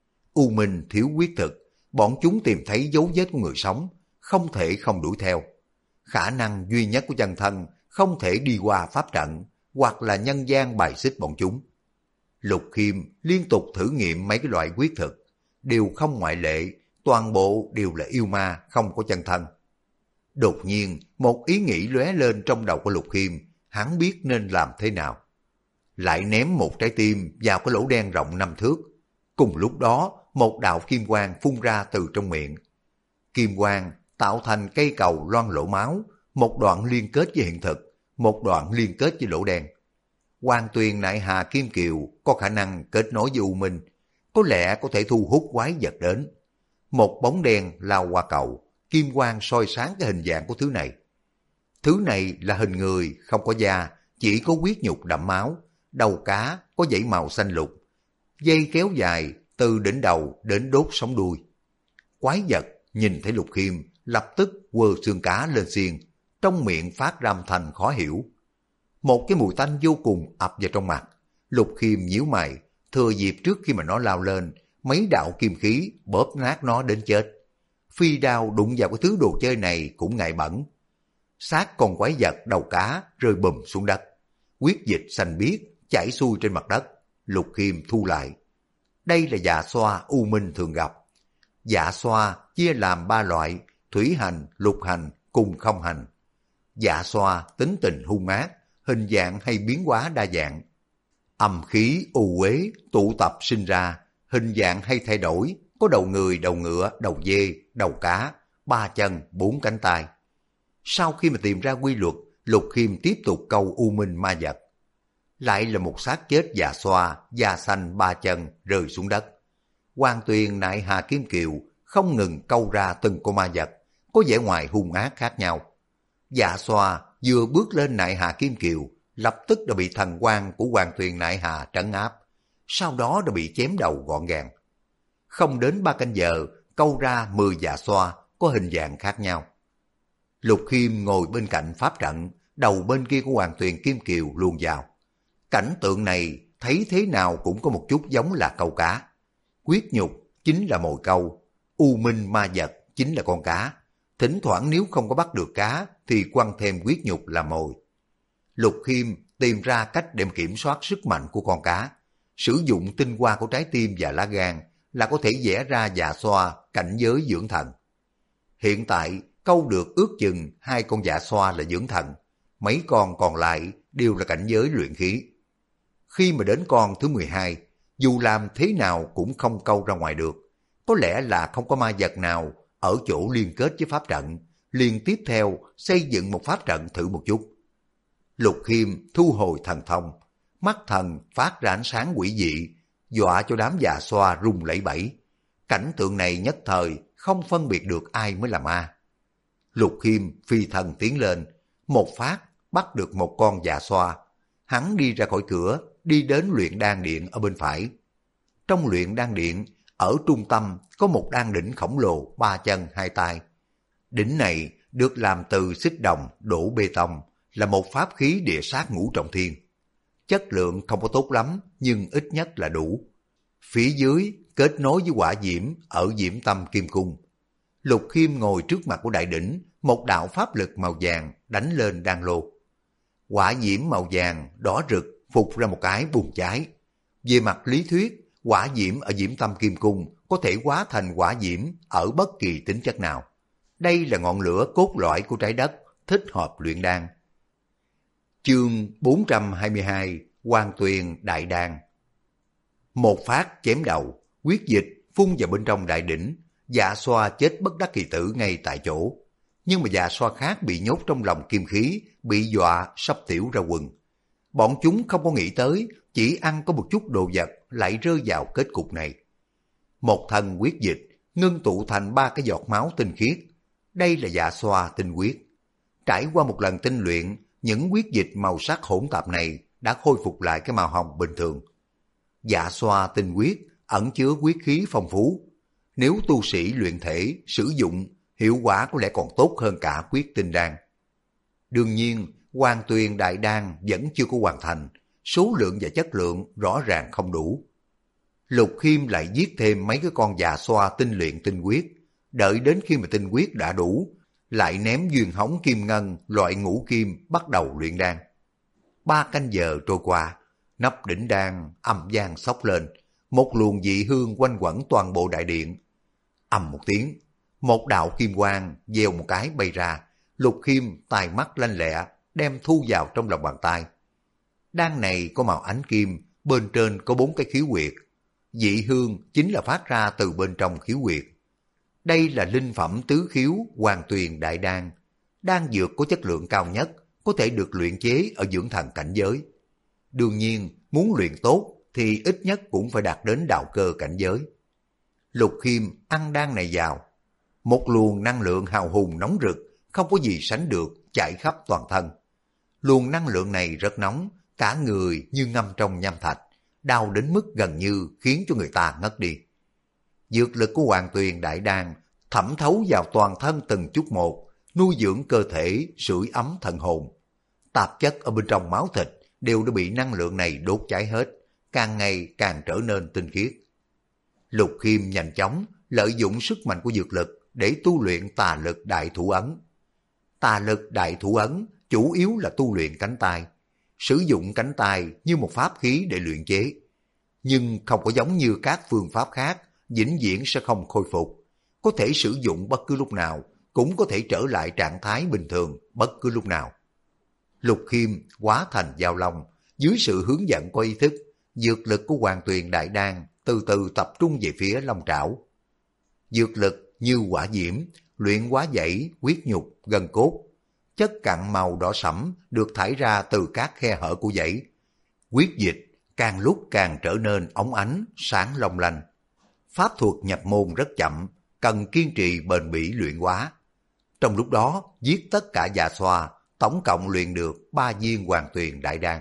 [SPEAKER 1] U Minh thiếu huyết thực, bọn chúng tìm thấy dấu vết của người sống, không thể không đuổi theo. Khả năng duy nhất của chân thân không thể đi qua pháp trận, hoặc là nhân gian bài xích bọn chúng. Lục Khiêm liên tục thử nghiệm mấy cái loại huyết thực, đều không ngoại lệ, toàn bộ đều là yêu ma, không có chân thân. Đột nhiên, một ý nghĩ lóe lên trong đầu của Lục Khiêm, hắn biết nên làm thế nào. Lại ném một trái tim vào cái lỗ đen rộng 5 thước. Cùng lúc đó, một đạo kim quang phun ra từ trong miệng. Kim quang tạo thành cây cầu loang lỗ máu, một đoạn liên kết với hiện thực, một đoạn liên kết với lỗ đen. Hoàn tuyền nại hà kim kiều có khả năng kết nối với U Minh, có lẽ có thể thu hút quái vật đến. Một bóng đen lao qua cầu, kim quang soi sáng cái hình dạng của thứ này. Thứ này là hình người, không có da, chỉ có huyết nhục đậm máu, đầu cá có dãy màu xanh lục, dây kéo dài từ đỉnh đầu đến đốt sống đuôi. Quái vật nhìn thấy Lục Khiêm lập tức quơ xương cá lên xiên, trong miệng phát ra âm thanh khó hiểu. Một cái mùi tanh vô cùng ập vào trong mặt. Lục Khiêm nhíu mày, thừa dịp trước khi mà nó lao lên, mấy đạo kim khí bóp nát nó đến chết. Phi đao đụng vào cái thứ đồ chơi này cũng ngại bẩn. Xác con quái vật đầu cá rơi bùm xuống đất. Huyết dịch xanh biếc chảy xuôi trên mặt đất. Lục Khiêm thu lại. Đây là dạ xoa U Minh thường gặp. Dạ xoa chia làm 3 loại: thủy hành, lục hành cùng không hành. Dạ xoa tính tình hung ác, hình dạng hay biến hóa đa dạng. Âm khí u uế tụ tập sinh ra, hình dạng hay thay đổi, có đầu người, đầu ngựa, đầu dê, đầu cá, 3 chân, 4 cánh tay. Sau khi mà tìm ra quy luật, Lục Khiêm tiếp tục câu U Minh ma vật. Lại là một xác chết dạ xoa, da xanh 3 chân rơi xuống đất. Hoàn tuyền nại hà kim kiều không ngừng câu ra từng con ma vật, có vẻ ngoài hung ác khác nhau. Dạ xoa vừa bước lên nại hà kim kiều, lập tức đã bị thần quang của hoàn tuyền nại hà trấn áp, sau đó đã bị chém đầu gọn gàng. Không đến 3 canh giờ, câu ra 10 dạ xoa có hình dạng khác nhau. Lục Khiêm ngồi bên cạnh pháp trận, đầu bên kia của hoàn tuyền kim kiều luồn vào. Cảnh tượng này thấy thế nào cũng có một chút giống là câu cá. Huyết nhục chính là mồi câu, U Minh ma vật chính là con cá. Thỉnh thoảng nếu không có bắt được cá thì quăng thêm huyết nhục làm mồi. Lục Khiêm tìm ra cách để kiểm soát sức mạnh của con cá. Sử dụng tinh hoa của trái tim và lá gan là có thể vẽ ra dạ xoa cảnh giới dưỡng thần. Hiện tại câu được ước chừng 2 con dạ xoa là dưỡng thần, mấy con còn lại đều là cảnh giới luyện khí. Khi mà đến con thứ 12, dù làm thế nào cũng không câu ra ngoài được. Có lẽ là không có ma vật nào ở chỗ liên kết với pháp trận, liền tiếp theo xây dựng một pháp trận thử một chút. Lục Khiêm thu hồi thần thông, mắt thần phát ra ánh sáng quỷ dị, dọa cho đám già xoa rung lẩy bẩy. Cảnh tượng này nhất thời không phân biệt được ai mới là ma. Lục Khiêm phi thần tiến lên, một phát bắt được một con già xoa. Hắn đi ra khỏi cửa, đi đến luyện đan điện ở bên phải. Trong luyện đan điện, ở trung tâm có một đan đỉnh khổng lồ 3 chân 2 tay. Đỉnh này được làm từ xích đồng đổ bê tông, là một pháp khí địa sát ngũ trọng thiên. Chất lượng không có tốt lắm, nhưng ít nhất là đủ. Phía dưới kết nối với hỏa diễm ở diễm tâm kim cung. Lục Khiêm ngồi trước mặt của đại đỉnh, một đạo pháp lực màu vàng đánh lên đan lô. Hỏa diễm màu vàng đỏ rực phục ra một cái bùng cháy. Về mặt lý thuyết, hỏa diễm ở diễm tâm kim cung có thể hóa thành hỏa diễm ở bất kỳ tính chất nào. Đây là ngọn lửa cốt lõi của trái đất, thích hợp luyện đan. Chương 422 Hoàng Tuyền Đại Đan. Một phát chém đầu, huyết dịch phun vào bên trong đại đỉnh, dạ xoa chết bất đắc kỳ tử ngay tại chỗ. Nhưng mà dạ xoa khác bị nhốt trong lòng kim khí, bị dọa sắp tiểu ra quần. Bọn chúng không có nghĩ tới, chỉ ăn có một chút đồ vật lại rơi vào kết cục này. Một thân huyết dịch ngưng tụ thành 3 cái giọt máu tinh khiết. Đây là dạ xoa tinh huyết. Trải qua một lần tinh luyện, những huyết dịch màu sắc hỗn tạp này đã khôi phục lại cái màu hồng bình thường. Dạ xoa tinh huyết ẩn chứa huyết khí phong phú. Nếu tu sĩ luyện thể sử dụng, hiệu quả có lẽ còn tốt hơn cả huyết tinh đan. Đương nhiên, Hoàng Tuyền Đại Đan vẫn chưa có hoàn thành, số lượng và chất lượng rõ ràng không đủ. Lục Khiêm lại giết thêm mấy cái con dạ xoa tinh luyện tinh huyết, đợi đến khi mà tinh huyết đã đủ, lại ném duyên hống kim ngân loại ngũ kim bắt đầu luyện đan. 3 canh giờ trôi qua, nắp đỉnh đan ầm vang xốc lên, một luồng dị hương quanh quẩn toàn bộ đại điện. Ầm một tiếng, một đạo kim quang gieo một cái bay ra. Lục Khiêm tài mắt lanh lẹ đem thu vào trong lòng bàn tay. Đan này có màu ánh kim, bên trên có 4 cái khiếu huyệt. Dị hương chính là phát ra từ bên trong khiếu huyệt. Đây là linh phẩm tứ khiếu Hoàng Tuyền Đại Đan. Đan dược có chất lượng cao nhất, có thể được luyện chế ở dưỡng thần cảnh giới. Đương nhiên, muốn luyện tốt thì ít nhất cũng phải đạt đến đạo cơ cảnh giới. Lục Khiêm ăn đan này vào. Một luồng năng lượng hào hùng nóng rực, không có gì sánh được, chạy khắp toàn thân. Luồng năng lượng này rất nóng, cả người như ngâm trong nham thạch, đau đến mức gần như khiến cho người ta ngất đi. Dược lực của Hoàng Tuyền Đại Đan thẩm thấu vào toàn thân từng chút một, nuôi dưỡng cơ thể, sưởi ấm thần hồn. Tạp chất ở bên trong máu thịt đều đã bị năng lượng này đốt cháy hết, càng ngày càng trở nên tinh khiết. Lục Khiêm nhanh chóng lợi dụng sức mạnh của dược lực để tu luyện tà lực đại thủ ấn. Tà lực đại thủ ấn chủ yếu là tu luyện cánh tay, sử dụng cánh tay như một pháp khí để luyện chế. Nhưng không có giống như các phương pháp khác, vĩnh viễn sẽ không khôi phục. Có thể sử dụng bất cứ lúc nào, cũng có thể trở lại trạng thái bình thường bất cứ lúc nào. Lục Khiêm hóa thành dao long, dưới sự hướng dẫn có ý thức, dược lực của Hoàng Tuyền Đại Đan từ từ tập trung về phía long trảo. Dược lực như hỏa diễm, luyện hóa dãy, huyết nhục, gân cốt. Chất cặn màu đỏ sẫm được thải ra từ các khe hở của dãy. Huyết dịch càng lúc càng trở nên óng ánh, sáng long lanh. Pháp thuật nhập môn rất chậm, cần kiên trì bền bỉ luyện hóa. Trong lúc đó, giết tất cả dạ xoa, tổng cộng luyện được 3 viên Hoàng Tuyền Đại Đan.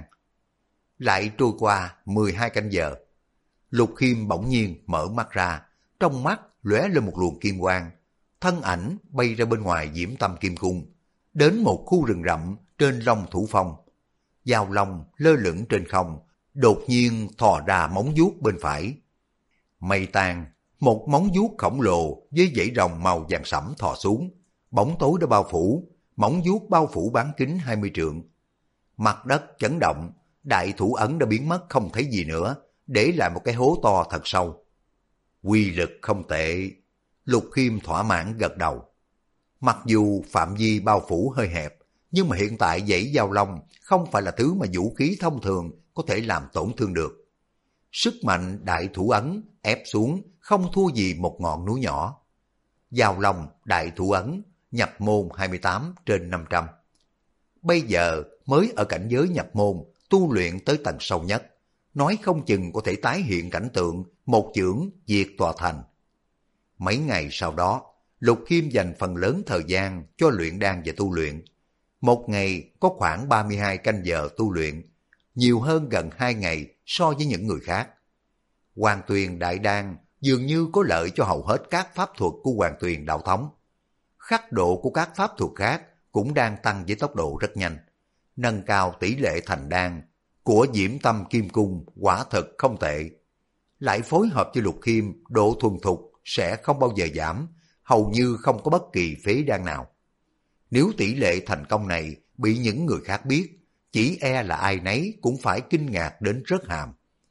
[SPEAKER 1] Lại trôi qua 12 canh giờ. Lục Khiêm bỗng nhiên mở mắt ra, trong mắt lóe lên một luồng kim quang, thân ảnh bay ra bên ngoài diễm tâm kim cung, đến một khu rừng rậm trên Long Thủ Phong. Dao long lơ lửng trên không, đột nhiên thò ra móng vuốt bên phải. Mây tan, một móng vuốt khổng lồ với dãy rồng màu vàng sẫm thò xuống, bóng tối đã bao phủ, móng vuốt bao phủ bán kính 20 trượng. Mặt đất chấn động, đại thủ ấn đã biến mất không thấy gì nữa, để lại một cái hố to thật sâu. Quy lực không tệ. Lục Khiêm thỏa mãn gật đầu. Mặc dù phạm vi bao phủ hơi hẹp, nhưng mà hiện tại dãy giao long không phải là thứ mà vũ khí thông thường có thể làm tổn thương được. Sức mạnh đại thủ ấn ép xuống không thua gì một ngọn núi nhỏ. Giao long đại thủ ấn nhập môn 28 trên 500. Bây giờ mới ở cảnh giới nhập môn, tu luyện tới tầng sâu nhất, nói không chừng có thể tái hiện cảnh tượng một chưởng diệt tòa thành. Mấy ngày sau đó, Lục Khiêm dành phần lớn thời gian cho luyện đan và tu luyện. Một ngày có khoảng 32 canh giờ tu luyện, nhiều hơn gần 2 ngày so với những người khác. Hoàng Tuyền Đại Đan dường như có lợi cho hầu hết các pháp thuật của Hoàng Tuyền Đạo Thống. Khắc độ của các pháp thuật khác cũng đang tăng với tốc độ rất nhanh, nâng cao tỷ lệ thành đan của Diễm Tâm Kim Cung quả thật không tệ. Lại phối hợp với Lục Khiêm, độ thuần thục sẽ không bao giờ giảm, hầu như không có bất kỳ phế đan nào. Nếu tỷ lệ thành công này bị những người khác biết, chỉ e là ai nấy cũng phải kinh ngạc đến rớt hàm.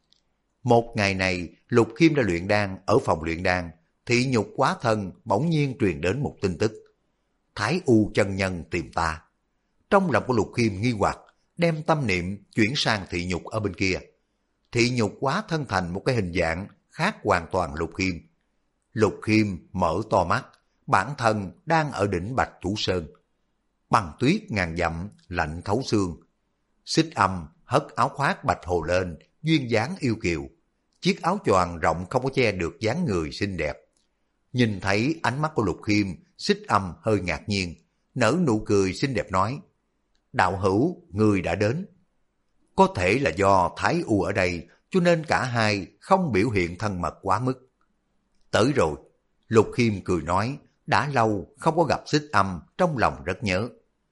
[SPEAKER 1] Một ngày này, Lục Khiêm đã luyện đan ở phòng luyện đan, Thị Nhục Quá Thân bỗng nhiên truyền đến một tin tức. Thái U chân nhân tìm ta. Trong lòng của Lục Khiêm nghi hoặc, đem tâm niệm chuyển sang Thị Nhục ở bên kia. Thị Nhục Quá Thân thành một cái hình dạng khác hoàn toàn Lục Khiêm. Lục Khiêm mở to mắt, bản thân đang ở đỉnh Bạch Thủ Sơn. Băng tuyết ngàn dặm, lạnh thấu xương. Xích Âm hất áo khoác bạch hồ lên, duyên dáng yêu kiều. Chiếc áo choàng rộng không có che được dáng người xinh đẹp. Nhìn thấy ánh mắt của Lục Khiêm, Xích Âm hơi ngạc nhiên, nở nụ cười xinh đẹp nói: Đạo hữu, người đã đến. Có thể là do Thái U ở đây, cho nên cả hai không biểu hiện thân mật quá mức. Tới rồi, Lục Khiêm cười nói, đã lâu không có gặp Xích Âm, trong lòng rất nhớ.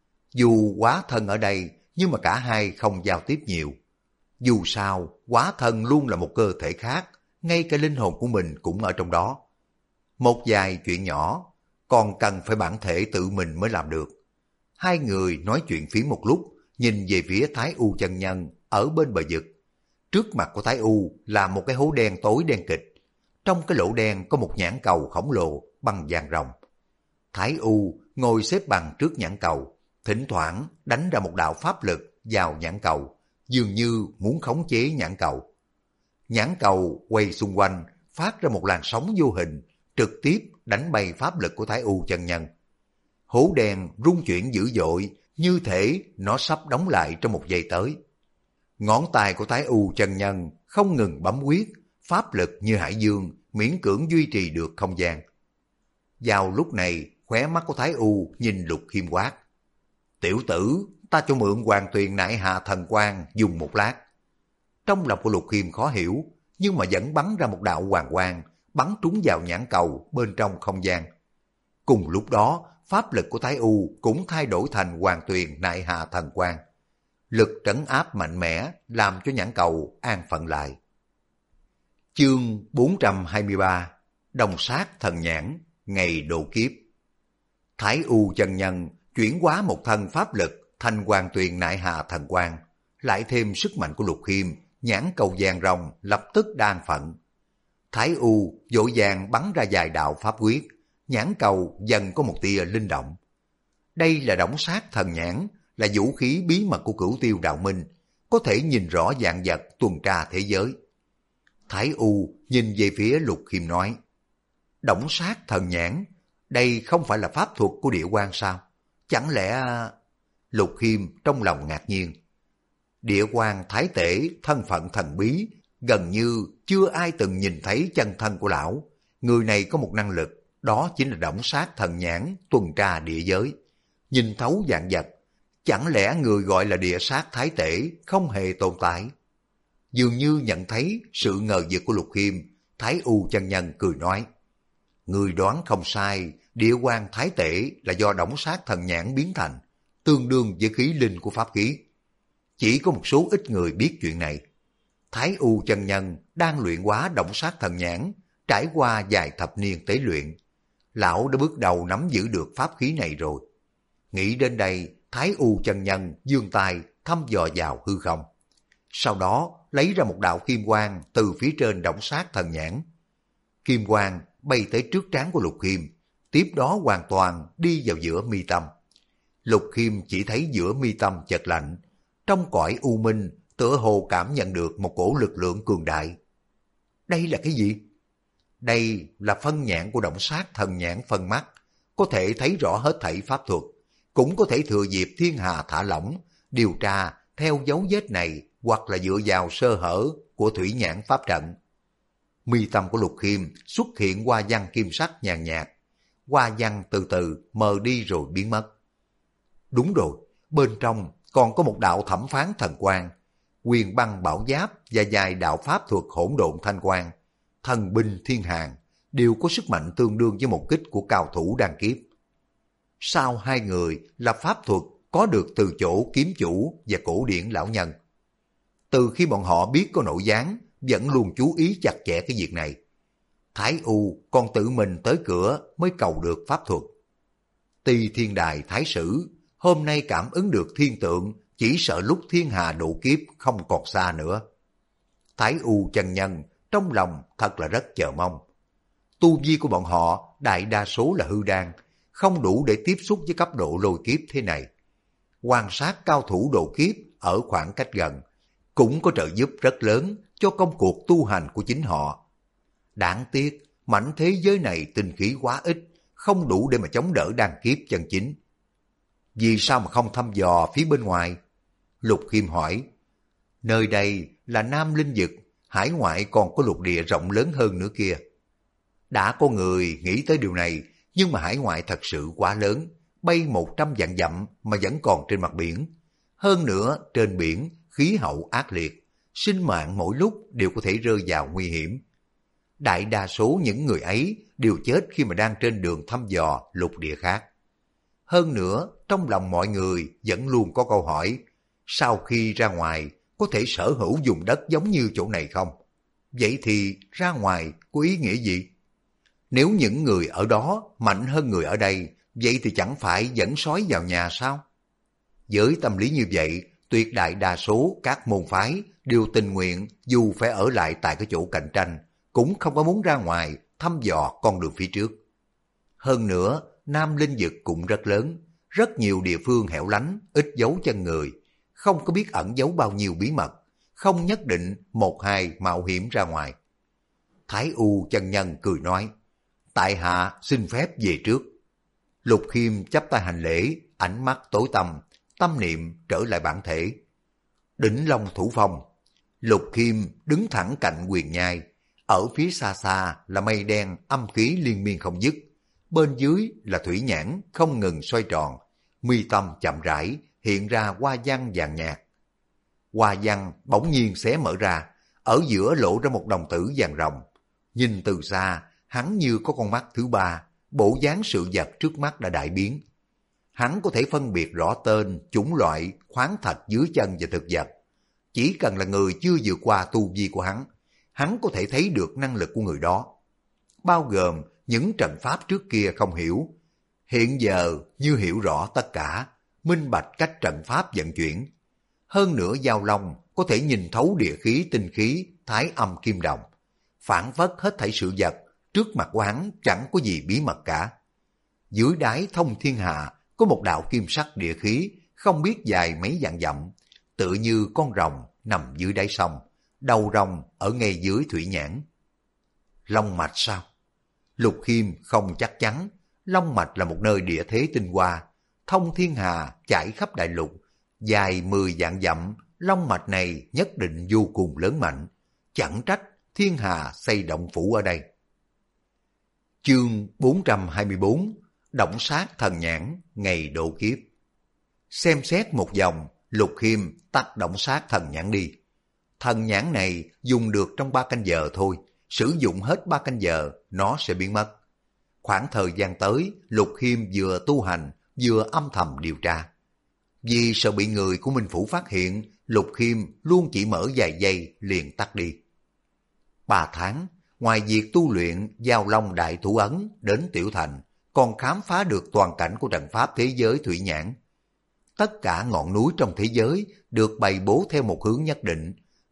[SPEAKER 1] Dù Quá Thân ở đây, nhưng mà cả hai không giao tiếp nhiều. Dù sao, Quá Thân luôn là một cơ thể khác, ngay cả linh hồn của mình cũng ở trong đó. Một vài chuyện nhỏ, còn cần phải bản thể tự mình mới làm được. Hai người nói chuyện phím một lúc, nhìn về phía Thái U chân nhân ở bên bờ vực. Trước mặt của Thái U là một cái hố đen tối đen kịch. Trong cái lỗ đen có một nhãn cầu khổng lồ bằng vàng ròng. Thái U ngồi xếp bằng trước nhãn cầu, thỉnh thoảng đánh ra một đạo pháp lực vào nhãn cầu, dường như muốn khống chế nhãn cầu. Nhãn cầu quay xung quanh, phát ra một làn sóng vô hình, trực tiếp đánh bay pháp lực của Thái U chân nhân. Hố đen rung chuyển dữ dội, như thể nó sắp đóng lại trong một giây tới. Ngón tay của Thái U chân nhân không ngừng bấm quyết, pháp lực như hải dương, miễn cưỡng duy trì được không gian. Vào lúc này, khóe mắt của Thái U nhìn Lục Khiêm quát: Tiểu tử, ta cho mượn Hoàng Tuyền Nại Hà Thần Quang dùng một lát. Trong lòng của Lục Khiêm khó hiểu, nhưng mà vẫn bắn ra một đạo hoàng quang, bắn trúng vào nhãn cầu bên trong không gian. Cùng lúc đó, pháp lực của Thái U cũng thay đổi thành Hoàng Tuyền Nại Hà Thần Quang. Lực trấn áp mạnh mẽ làm cho nhãn cầu an phận lại. Chương 423 Đồng sát thần nhãn, ngày độ kiếp. Thái U chân nhân chuyển hóa một thân pháp lực thành Hoàng Tuyền Nại Hà Thần Quang, lại thêm sức mạnh của Lục Khiêm, nhãn cầu vàng rồng lập tức đan phận. Thái U vội vàng bắn ra vài đạo pháp quyết, nhãn cầu dần có một tia linh động. Đây là đổng sát thần nhãn, là vũ khí bí mật của Cửu Tiêu Đạo Minh, có thể nhìn rõ vạn vật tuần tra thế giới. Thái U nhìn về phía Lục Khiêm nói: Đổng sát thần nhãn, đây không phải là pháp thuật của địa quan sao? Chẳng lẽ... Lục Khiêm trong lòng ngạc nhiên. Địa quan thái tể thân phận thần bí, gần như chưa ai từng nhìn thấy chân thân của lão. Người này có một năng lực, đó chính là đổng sát thần nhãn tuần tra địa giới, nhìn thấu vạn vật. Chẳng lẽ người gọi là địa sát thái tể không hề tồn tại? Dường như nhận thấy sự ngờ vực của Lục Khiêm, Thái U chân nhân cười nói: Người đoán không sai, địa quan thái tể là do đổng sát thần nhãn biến thành, tương đương với khí linh của pháp khí. Chỉ có một số ít người biết chuyện này. Thái U chân nhân đang luyện hóa đổng sát thần nhãn, trải qua vài thập niên tế luyện. Lão đã bước đầu nắm giữ được pháp khí này rồi. Nghĩ đến đây, Thái U chân nhân giương tay thăm dò vào hư không. sau đó lấy ra một đạo kim quang từ phía trên động sát thần nhãn. Kim quang bay tới trước trán của Lục Khiêm, tiếp đó hoàn toàn đi vào giữa mi tâm. Lục Khiêm chỉ thấy giữa mi tâm chợt lạnh, trong cõi u minh tựa hồ cảm nhận được một cổ lực lượng cường đại. Đây là cái gì? Đây là phân nhãn của động sát thần nhãn phân mắt, có thể thấy rõ hết thảy pháp thuật, cũng có thể thừa dịp thiên hà thả lỏng, điều tra theo dấu vết này hoặc là dựa vào sơ hở của thủy nhãn pháp trận. Mi tâm của Lục Khiêm xuất hiện hoa văn kim sắc nhàn nhạt, hoa văn từ từ mờ đi rồi biến mất. Đúng rồi, bên trong còn có một đạo thẩm phán thần quang, quyền băng bảo giáp và vài đạo pháp thuật hỗn độn thanh quang, thần binh thiên hàng, đều có sức mạnh tương đương với một kích của cao thủ đan kiếp. Sao hai người là pháp thuật có được từ chỗ kiếm chủ và cổ điển lão nhân? Từ khi bọn họ biết có nội gián, vẫn luôn chú ý chặt chẽ cái việc này. Thái U còn tự mình tới cửa mới cầu được pháp thuật. Tỳ Thiên Đài Thái Sử hôm nay cảm ứng được thiên tượng, chỉ sợ lúc thiên hà độ kiếp không còn xa nữa. Thái U chân nhân trong lòng thật là rất chờ mong. Tu vi của bọn họ đại đa số là hư đan, không đủ để tiếp xúc với cấp độ lôi kiếp thế này. Quan sát cao thủ độ kiếp ở khoảng cách gần cũng có trợ giúp rất lớn cho công cuộc tu hành của chính họ. Đáng tiếc, mảnh thế giới này tinh khí quá ít, không đủ để mà chống đỡ đan kiếp chân chính. Vì sao mà không thăm dò phía bên ngoài? Lục Khiêm hỏi. Nơi đây là Nam Linh Vực, hải ngoại còn có lục địa rộng lớn hơn nữa kia. Đã có người nghĩ tới điều này, nhưng mà hải ngoại thật sự quá lớn, bay 100 vạn dặm mà vẫn còn trên mặt biển. Hơn nữa, trên biển, khí hậu ác liệt, sinh mạng mỗi lúc đều có thể rơi vào nguy hiểm. Đại đa số những người ấy đều chết khi mà đang trên đường thăm dò lục địa khác. Hơn nữa, trong lòng mọi người vẫn luôn có câu hỏi, sau khi ra ngoài có thể sở hữu vùng đất giống như chỗ này không? Vậy thì ra ngoài có ý nghĩa gì? Nếu những người ở đó mạnh hơn người ở đây, vậy thì chẳng phải dẫn sói vào nhà sao? Với tâm lý như vậy, tuyệt đại đa số các môn phái đều tình nguyện dù phải ở lại tại cái chỗ cạnh tranh, cũng không có muốn ra ngoài thăm dò con đường phía trước. Hơn nữa, Nam Linh Vực cũng rất lớn, rất nhiều địa phương hẻo lánh, ít dấu chân người, không có biết ẩn giấu bao nhiêu bí mật, không nhất định một hai mạo hiểm ra ngoài. Thái U chân nhân cười nói, tại hạ xin phép về trước. Lục Khiêm chắp tay hành lễ, ánh mắt tối tăm, tâm niệm trở lại bản thể. Đỉnh Long Thủ Phong. Lục Khiêm đứng thẳng cạnh quyền nhai, ở phía xa xa là mây đen âm khí liên miên không dứt, bên dưới là thủy nhãn không ngừng xoay tròn, mi tâm chậm rãi hiện ra hoa văn vàng nhạt. Hoa văn bỗng nhiên xé mở ra, ở giữa lộ ra một đồng tử vàng ròng. Nhìn từ xa, hắn như có con mắt thứ ba, bộ dáng sự vật trước mắt đã đại biến. Hắn có thể phân biệt rõ tên, chủng loại, khoáng thạch dưới chân và thực vật. Chỉ cần là người chưa vượt qua tu vi của hắn có thể thấy được năng lực của người đó. Bao gồm những trận pháp trước kia không hiểu. Hiện giờ như hiểu rõ tất cả, minh bạch cách trận pháp vận chuyển. Hơn nữa Giao Long có thể nhìn thấu địa khí tinh khí, thái âm kim đồng. Phản phất hết thảy sự vật, trước mặt của hắn chẳng có gì bí mật cả. Dưới đáy thông thiên hà có một đạo kim sắc địa khí, không biết dài mấy vạn dặm, tựa như con rồng nằm dưới đáy sông, đầu rồng ở ngay dưới thủy nhãn. Long mạch sao? Lục Khiêm không chắc chắn. Long mạch là một nơi địa thế tinh hoa, thông thiên hà chảy khắp đại lục, dài 10 vạn dặm. Long mạch này nhất định vô cùng lớn mạnh, chẳng trách thiên hà xây động phủ ở đây. Chương 424, Động sát thần nhãn ngày độ kiếp. Xem xét một vòng, Lục Khiêm tắt động sát thần nhãn đi. Thần nhãn này dùng được trong 3 canh giờ thôi, sử dụng hết 3 canh giờ nó sẽ biến mất. Khoảng thời gian tới, Lục Khiêm vừa tu hành vừa âm thầm điều tra. Vì sợ bị người của Minh Phủ phát hiện, Lục Khiêm luôn chỉ mở vài giây liền tắt đi. 3 tháng, ngoài việc tu luyện Giao Long Đại Thủ Ấn đến Tiểu Thành, còn khám phá được toàn cảnh của trận pháp thế giới thủy nhãn. Tất cả ngọn núi trong thế giới được bày bố theo một hướng nhất định,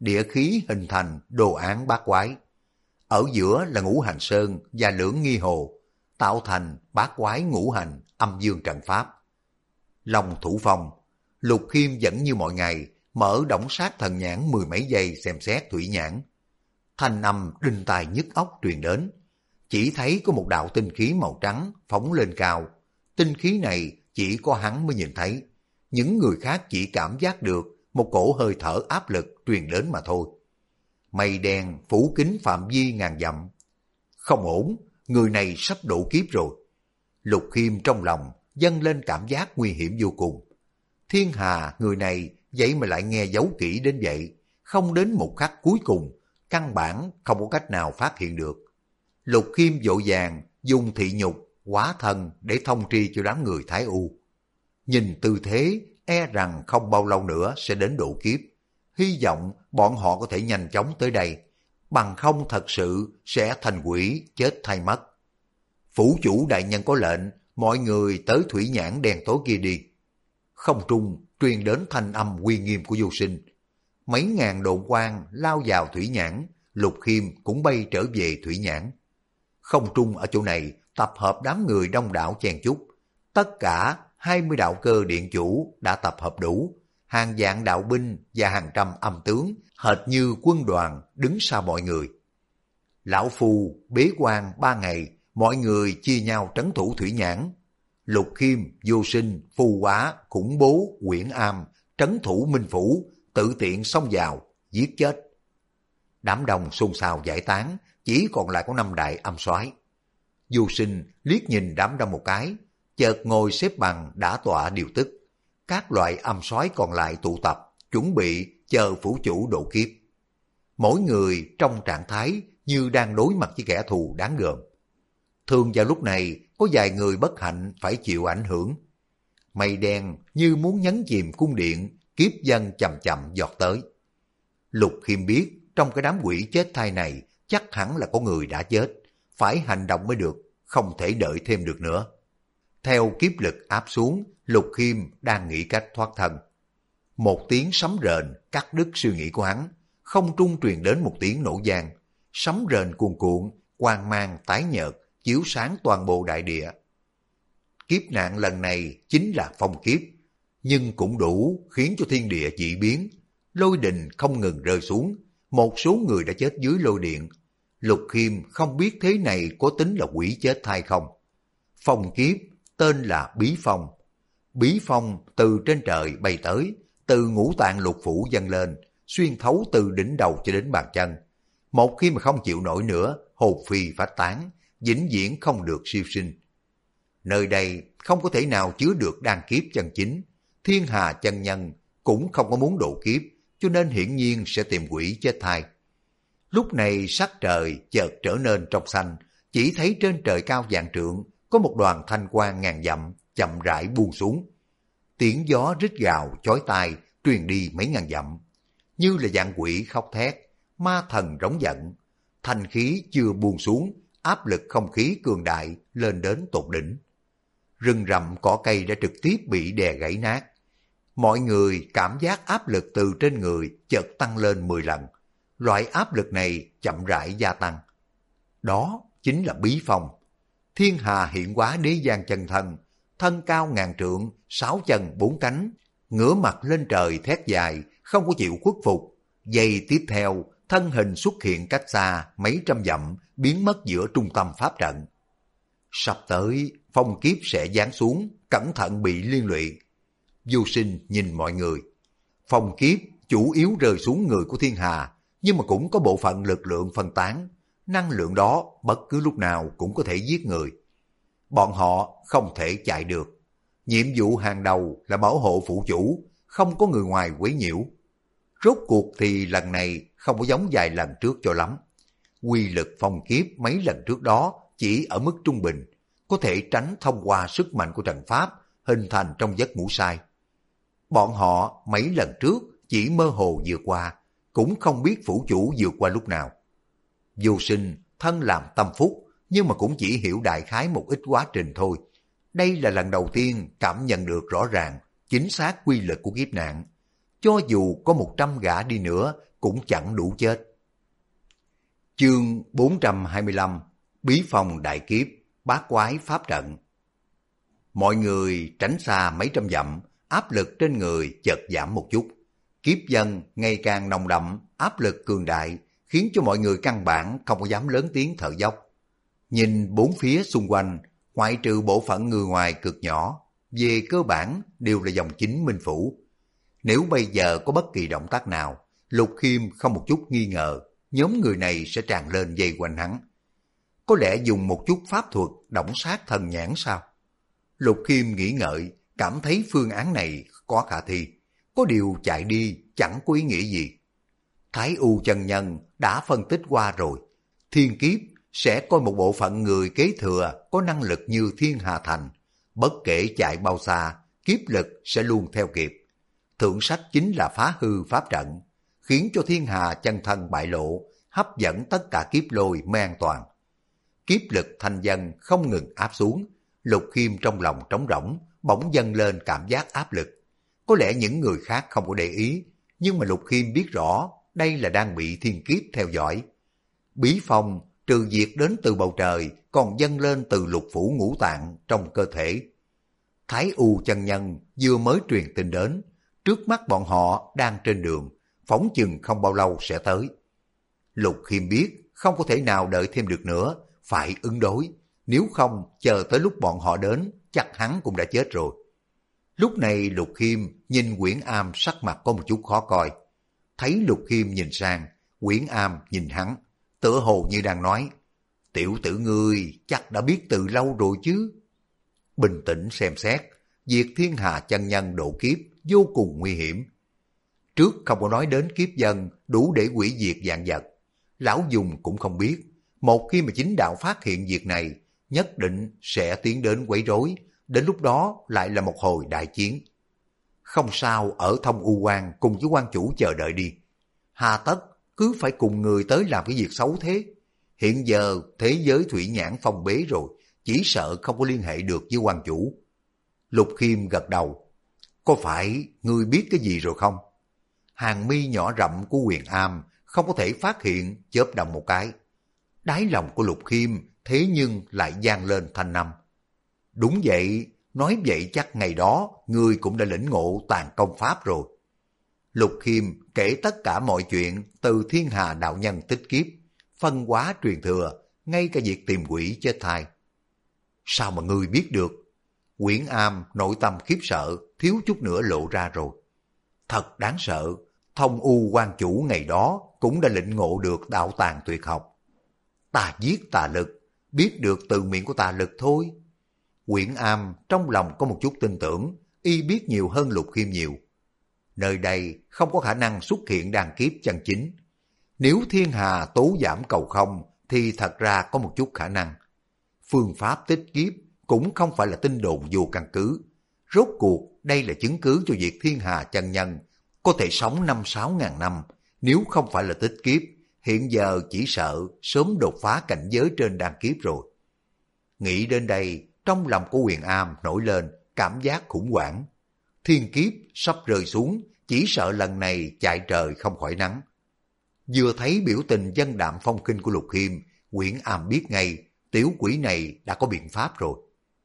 [SPEAKER 1] địa khí hình thành đồ án bát quái. Ở giữa là ngũ hành sơn và lưỡng nghi hồ, tạo thành bát quái ngũ hành âm dương trận pháp. Long thủ phong, Lục Khiêm vẫn như mọi ngày, mở đổng sát thần nhãn 10 mấy giây xem xét thủy nhãn. Thanh âm đinh tai nhức óc truyền đến, chỉ thấy có một đạo tinh khí màu trắng phóng lên cao. Tinh khí này chỉ có hắn mới nhìn thấy, những người khác chỉ cảm giác được một cổ hơi thở áp lực truyền đến mà thôi. Mây đen phủ kín phạm vi ngàn dặm. Không ổn, người này sắp độ kiếp rồi. Lục Khiêm trong lòng dâng lên cảm giác nguy hiểm vô cùng. Thiên Hà người này vậy mà lại nghe giấu kỹ đến vậy, không đến một khắc cuối cùng, căn bản không có cách nào phát hiện được. Lục Khiêm vội vàng dùng thị nhục, hóa thân để thông tri cho đám người Thái U. Nhìn tư thế, e rằng không bao lâu nữa sẽ đến độ kiếp. Hy vọng bọn họ có thể nhanh chóng tới đây, bằng không thật sự sẽ thành quỷ chết thay mất. Phủ chủ đại nhân có lệnh, mọi người tới thủy nhãn đen tối kia đi. Không trung truyền đến thanh âm uy nghiêm của Vô Sinh. Mấy ngàn độn quang lao vào thủy nhãn, Lục Khiêm cũng bay trở về thủy nhãn. Không trung ở chỗ này tập hợp đám người đông đảo chen chúc. Tất cả 20 đạo cơ điện chủ đã tập hợp đủ, hàng vạn đạo binh và hàng trăm âm tướng, hệt như quân đoàn đứng sau mọi người. Lão Phu bế quan 3 ngày, mọi người chia nhau trấn thủ thủy nhãn. Lục Khiêm, Vô Sinh, Phù Quá, khủng bố, Quyển Am, trấn thủ Minh Phủ, tự tiện xông vào, giết chết. Đám đông xôn xao giải tán, chỉ còn lại có 5 đại âm soái. Vô Sinh liếc nhìn đám đông một cái, chợt ngồi xếp bằng đã tọa điều tức. Các loại âm soái còn lại tụ tập, chuẩn bị chờ phủ chủ độ kiếp. Mỗi người trong trạng thái như đang đối mặt với kẻ thù đáng gờm. Thường vào lúc này có vài người bất hạnh phải chịu ảnh hưởng. Mây đen như muốn nhấn chìm cung điện, kiếp dân chậm chậm giọt tới. Lục Khiêm biết trong cái đám quỷ chết thai này chắc hẳn là có người đã chết, phải hành động mới được, không thể đợi thêm được nữa. Theo kiếp lực áp xuống, Lục Khiêm đang nghĩ cách thoát thân. Một tiếng sấm rền cắt đứt suy nghĩ của hắn, không trung truyền đến một tiếng nổ vang, sấm rền cuồn cuộn, quang mang tái nhợt chiếu sáng toàn bộ đại địa. Kiếp nạn lần này chính là phong kiếp, nhưng cũng đủ khiến cho thiên địa dị biến, lôi đình không ngừng rơi xuống, một số người đã chết dưới lôi điện. Lục Khiêm không biết thế này có tính là quỷ chết thai không. Phong kiếp tên là Bí Phong. Bí Phong từ trên trời bay tới, từ ngũ tạng lục phủ dâng lên, xuyên thấu từ đỉnh đầu cho đến bàn chân. Một khi mà không chịu nổi nữa, hồn phi phách tán, vĩnh viễn không được siêu sinh. Nơi đây không có thể nào chứa được đan kiếp chân chính, Thiên Hà chân nhân cũng không có muốn độ kiếp, cho nên hiển nhiên sẽ tìm quỷ chết thai. Lúc này sắc trời chợt trở nên trong xanh, chỉ thấy trên trời cao vạn trượng có một đoàn thanh quang ngàn dặm chậm rãi buông xuống. Tiếng gió rít gào chói tai truyền đi mấy ngàn dặm, như là vạn quỷ khóc thét, ma thần rống giận. Thanh khí chưa buông xuống, áp lực không khí cường đại lên đến tột đỉnh. Rừng rậm cỏ cây đã trực tiếp bị đè gãy nát. Mọi người cảm giác áp lực từ trên người chợt tăng lên 10 lần. Loại áp lực này chậm rãi gia tăng. Đó chính là Bí Phong. Thiên Hà hiện hóa đế giang chân thân, thân cao ngàn trượng, 6 chân 4 cánh, ngửa mặt lên trời thét dài, không có chịu khuất phục. Giây tiếp theo, thân hình xuất hiện cách xa mấy trăm dặm, biến mất giữa trung tâm pháp trận. Sắp tới, phong kiếp sẽ giáng xuống, cẩn thận bị liên lụy. Vô Sinh nhìn mọi người. Phong kiếp chủ yếu rơi xuống người của Thiên Hà, nhưng mà cũng có bộ phận lực lượng phân tán. Năng lượng đó bất cứ lúc nào cũng có thể giết người. Bọn họ không thể chạy được. Nhiệm vụ hàng đầu là bảo hộ phủ chủ, không có người ngoài quấy nhiễu. Rốt cuộc thì lần này không có giống vài lần trước cho lắm. Quy lực phong kiếp mấy lần trước đó chỉ ở mức trung bình, có thể tránh thông qua sức mạnh của trận pháp hình thành trong giấc ngủ sai. Bọn họ mấy lần trước chỉ mơ hồ vượt qua, cũng không biết phủ chủ vượt qua lúc nào. Vô Sinh thân làm tâm phúc, nhưng mà cũng chỉ hiểu đại khái một ít quá trình thôi. Đây là lần đầu tiên cảm nhận được rõ ràng, chính xác quy lực của kiếp nạn. cho dù có 100 gã đi nữa cũng chẳng đủ chết. Chương 425 Bí phong đại kiếp, bát quái pháp trận. Mọi người tránh xa mấy trăm dặm, áp lực trên người chợt giảm một chút. Kiếp dân ngày càng nồng đậm, áp lực cường đại, khiến cho mọi người căn bản không có dám lớn tiếng thở dốc. Nhìn bốn phía xung quanh, ngoại trừ bộ phận người ngoài cực nhỏ, về cơ bản đều là dòng chính Minh Phủ. Nếu bây giờ có bất kỳ động tác nào, Lục Khiêm không một chút nghi ngờ, nhóm người này sẽ tràn lên vây quanh hắn. Có lẽ dùng một chút pháp thuật động sát thần nhãn sao? Lục Khiêm nghĩ ngợi, cảm thấy phương án này có khả thi. Có điều chạy đi chẳng có ý nghĩa gì. Thái U chân nhân đã phân tích qua rồi. Thiên kiếp sẽ coi một bộ phận người kế thừa có năng lực như Thiên Hà Thành. Bất kể chạy bao xa, kiếp lực sẽ luôn theo kịp. Thượng sách chính là phá hư pháp trận, khiến cho Thiên Hà chân thân bại lộ, hấp dẫn tất cả kiếp lôi mới an toàn. Kiếp lực thanh dân không ngừng áp xuống. Lục Khiêm trong lòng trống rỗng, bỗng dâng lên cảm giác áp lực. Có lẽ những người khác không có để ý, nhưng mà Lục Khiêm biết rõ đây là đang bị thiên kiếp theo dõi. Bí phong trừ diệt đến từ bầu trời, còn dâng lên từ lục phủ ngũ tạng trong cơ thể. Thái U chân nhân vừa mới truyền tin đến, trước mắt bọn họ đang trên đường, phóng chừng không bao lâu sẽ tới. Lục Khiêm biết không có thể nào đợi thêm được nữa, phải ứng đối. Nếu không, chờ tới lúc bọn họ đến, chắc hắn cũng đã chết rồi. Lúc này Lục Khiêm nhìn Uyển Am sắc mặt có một chút khó coi. Thấy Lục Khiêm nhìn sang, Uyển Am nhìn hắn, tựa hồ như đang nói, tiểu tử ngươi chắc đã biết từ lâu rồi chứ. Bình tĩnh xem xét, việc Thiên Hà chân nhân độ kiếp vô cùng nguy hiểm. Trước không có nói đến kiếp dân đủ để hủy diệt vạn vật. Lão Dùng cũng không biết, một khi mà chính đạo phát hiện việc này, nhất định sẽ tiến đến quấy rối, đến lúc đó lại là một hồi đại chiến. Không sao, ở Thông U Quan cùng với quan chủ chờ đợi đi. Hà tất cứ phải cùng người tới làm cái việc xấu thế. Hiện giờ thế giới thủy nhãn phong bế rồi, chỉ sợ không có liên hệ được với quan chủ. Lục Khiêm gật đầu. Có phải ngươi biết cái gì rồi không? Hàng mi nhỏ rậm của Huyền Am không có thể phát hiện, chớp động một cái. Đáy lòng của Lục Khiêm thế nhưng lại vang lên thanh âm. Đúng vậy, nói vậy chắc ngày đó ngươi cũng đã lĩnh ngộ tàn công pháp rồi. Lục Khiêm kể tất cả mọi chuyện từ Thiên Hà đạo nhân tích kiếp, phân hóa truyền thừa, ngay cả việc tìm quỷ chết thai. Sao mà ngươi biết được? Uyển Am nội tâm khiếp sợ, thiếu chút nữa lộ ra rồi. Thật đáng sợ, Thông U quan chủ ngày đó cũng đã lĩnh ngộ được đạo tàng tuyệt học. Tà giết tà lực, biết được từ miệng của tà lực thôi. Uyển Am trong lòng có một chút tin tưởng, y biết nhiều hơn Lục Khiêm nhiều. Nơi đây không có khả năng xuất hiện đàn kiếp chân chính. Nếu Thiên Hà tố giảm cầu không thì thật ra có một chút khả năng. Phương pháp tích kiếp cũng không phải là tin đồn vô căn cứ. Rốt cuộc đây là chứng cứ cho việc Thiên Hà chân nhân có thể sống 5-6 ngàn năm. Nếu không phải là tích kiếp, hiện giờ chỉ sợ sớm đột phá cảnh giới trên đan kiếp rồi. Nghĩ đến đây, trong lòng của Huyền Am nổi lên cảm giác khủng hoảng. Thiên kiếp sắp rơi xuống, chỉ sợ lần này chạy trời không khỏi nắng. Vừa thấy biểu tình dân đạm phong kinh của Lục Khiêm, Huyền Am biết ngay tiểu quỷ này đã có biện pháp rồi.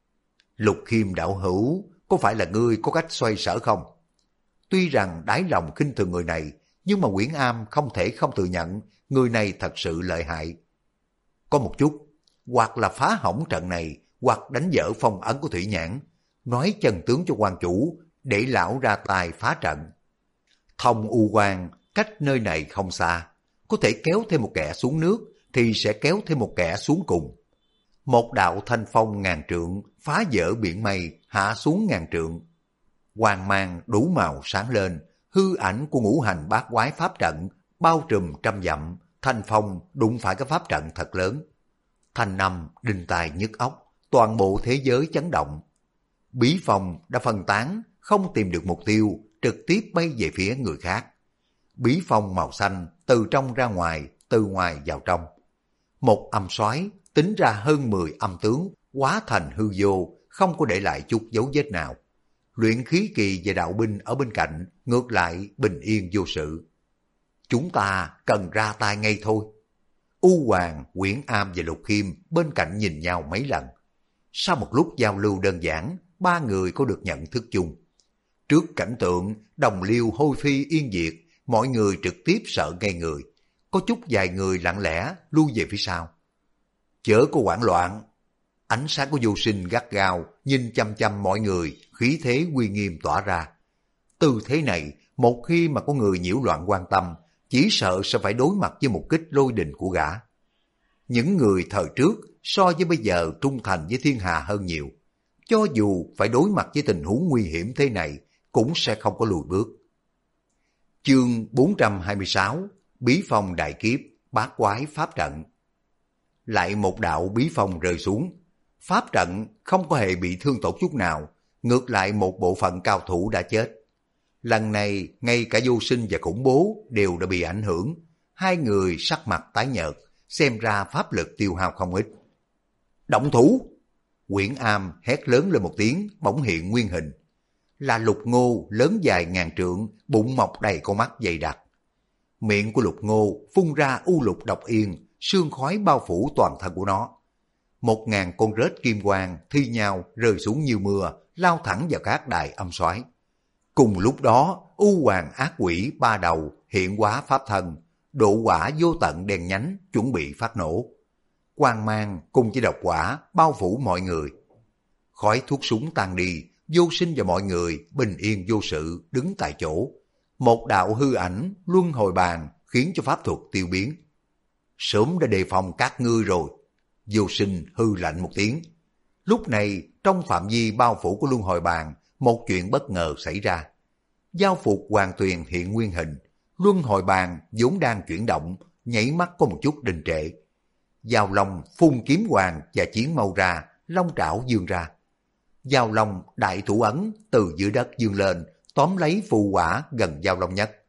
[SPEAKER 1] Lục Khiêm đạo hữu, có phải là ngươi có cách xoay sở không? Tuy rằng đáy lòng khinh thường người này, nhưng mà Uyển Am không thể không thừa nhận người này thật sự lợi hại. Có một chút, hoặc là phá hỏng trận này, hoặc đánh vỡ phong ấn của Thủy Nhãn, nói chân tướng cho quan chủ, để lão ra tài phá trận. Thông U Quan cách nơi này không xa, có thể kéo thêm một kẻ xuống nước, thì sẽ kéo thêm một kẻ xuống cùng. Một đạo thanh phong ngàn trượng, phá vỡ biển mây, hạ xuống ngàn trượng. Quang mang đủ màu sáng lên, hư ảnh của ngũ hành bát quái pháp trận, bao trùm trăm dặm, thanh phong đụng phải cái pháp trận thật lớn. Thanh âm đinh tai nhức óc, toàn bộ thế giới chấn động. Bí phong đã phân tán, không tìm được mục tiêu, trực tiếp bay về phía người khác. Bí phong màu xanh từ trong ra ngoài, từ ngoài vào trong. Một âm soái tính ra hơn 10 âm tướng, hóa thành hư vô, không có để lại chút dấu vết nào. luyện khí kỳ và đạo binh ở bên cạnh ngược lại bình yên vô sự. Chúng ta cần ra tay ngay thôi. U Hoàng, Uyển Am và Lục Khiêm bên cạnh nhìn nhau mấy lần. Sau một lúc giao lưu đơn giản, ba người có được nhận thức chung. Trước cảnh tượng đồng liêu hôi phi yên diệt, mọi người trực tiếp sợ ngây người. Có chút vài người lặng lẽ lui về phía sau. Chớ có hoảng loạn. Ánh sáng của Vô Sinh gắt gao nhìn chăm chăm mọi người, khí thế uy nghiêm tỏa ra. Tư thế này, một khi mà có người nhiễu loạn quan tâm, chỉ sợ sẽ phải đối mặt với một kích lôi đình của gã. Những người thời trước so với bây giờ trung thành với thiên hà hơn nhiều. Cho dù phải đối mặt với tình huống nguy hiểm thế này, cũng sẽ không có lùi bước. Chương 426 Bí phong đại kiếp, bát quái pháp trận. Lại một đạo bí phong rơi xuống. Pháp trận không có hề bị thương tổn chút nào, ngược lại một bộ phận cao thủ đã chết. Lần này, ngay cả Vô Sinh và Khủng Bố đều đã bị ảnh hưởng. Hai người sắc mặt tái nhợt, xem ra pháp lực tiêu hao không ít. Động thủ! Uyển Am hét lớn lên một tiếng, bỗng hiện nguyên hình. Là Lục Ngô lớn dài ngàn trượng, bụng mọc đầy con mắt dày đặc. Miệng của Lục Ngô phun ra u lục độc yên, sương khói bao phủ toàn thân của nó. 1000 con rết kim quang thi nhau rơi xuống như mưa, lao thẳng vào các đài âm soái. Cùng lúc đó, U Hoàng ác quỷ ba đầu hiện hóa pháp thân, độ quả vô tận đen nhánh chuẩn bị phát nổ. Quang mang cùng với độc quả bao phủ mọi người. Khói thuốc súng tan đi, Vô Sinh và mọi người bình yên vô sự đứng tại chỗ. Một đạo hư ảnh luân hồi bàn khiến cho pháp thuật tiêu biến. Sớm đã đề phòng các ngươi rồi. Vô Sinh hư lạnh một tiếng. Lúc này trong phạm vi bao phủ của luân hồi bàn, một chuyện bất ngờ xảy ra. Giao phục Hoàng Tuyền hiện nguyên hình, luân hồi bàn vốn đang chuyển động, nhảy mắt có một chút đình trệ. Giao Long phun kiếm hoàng và chiến mâu ra, long trảo dương ra. Giao Long đại thủ ấn từ giữa đất dương lên, tóm lấy phù quả gần Giao Long nhất.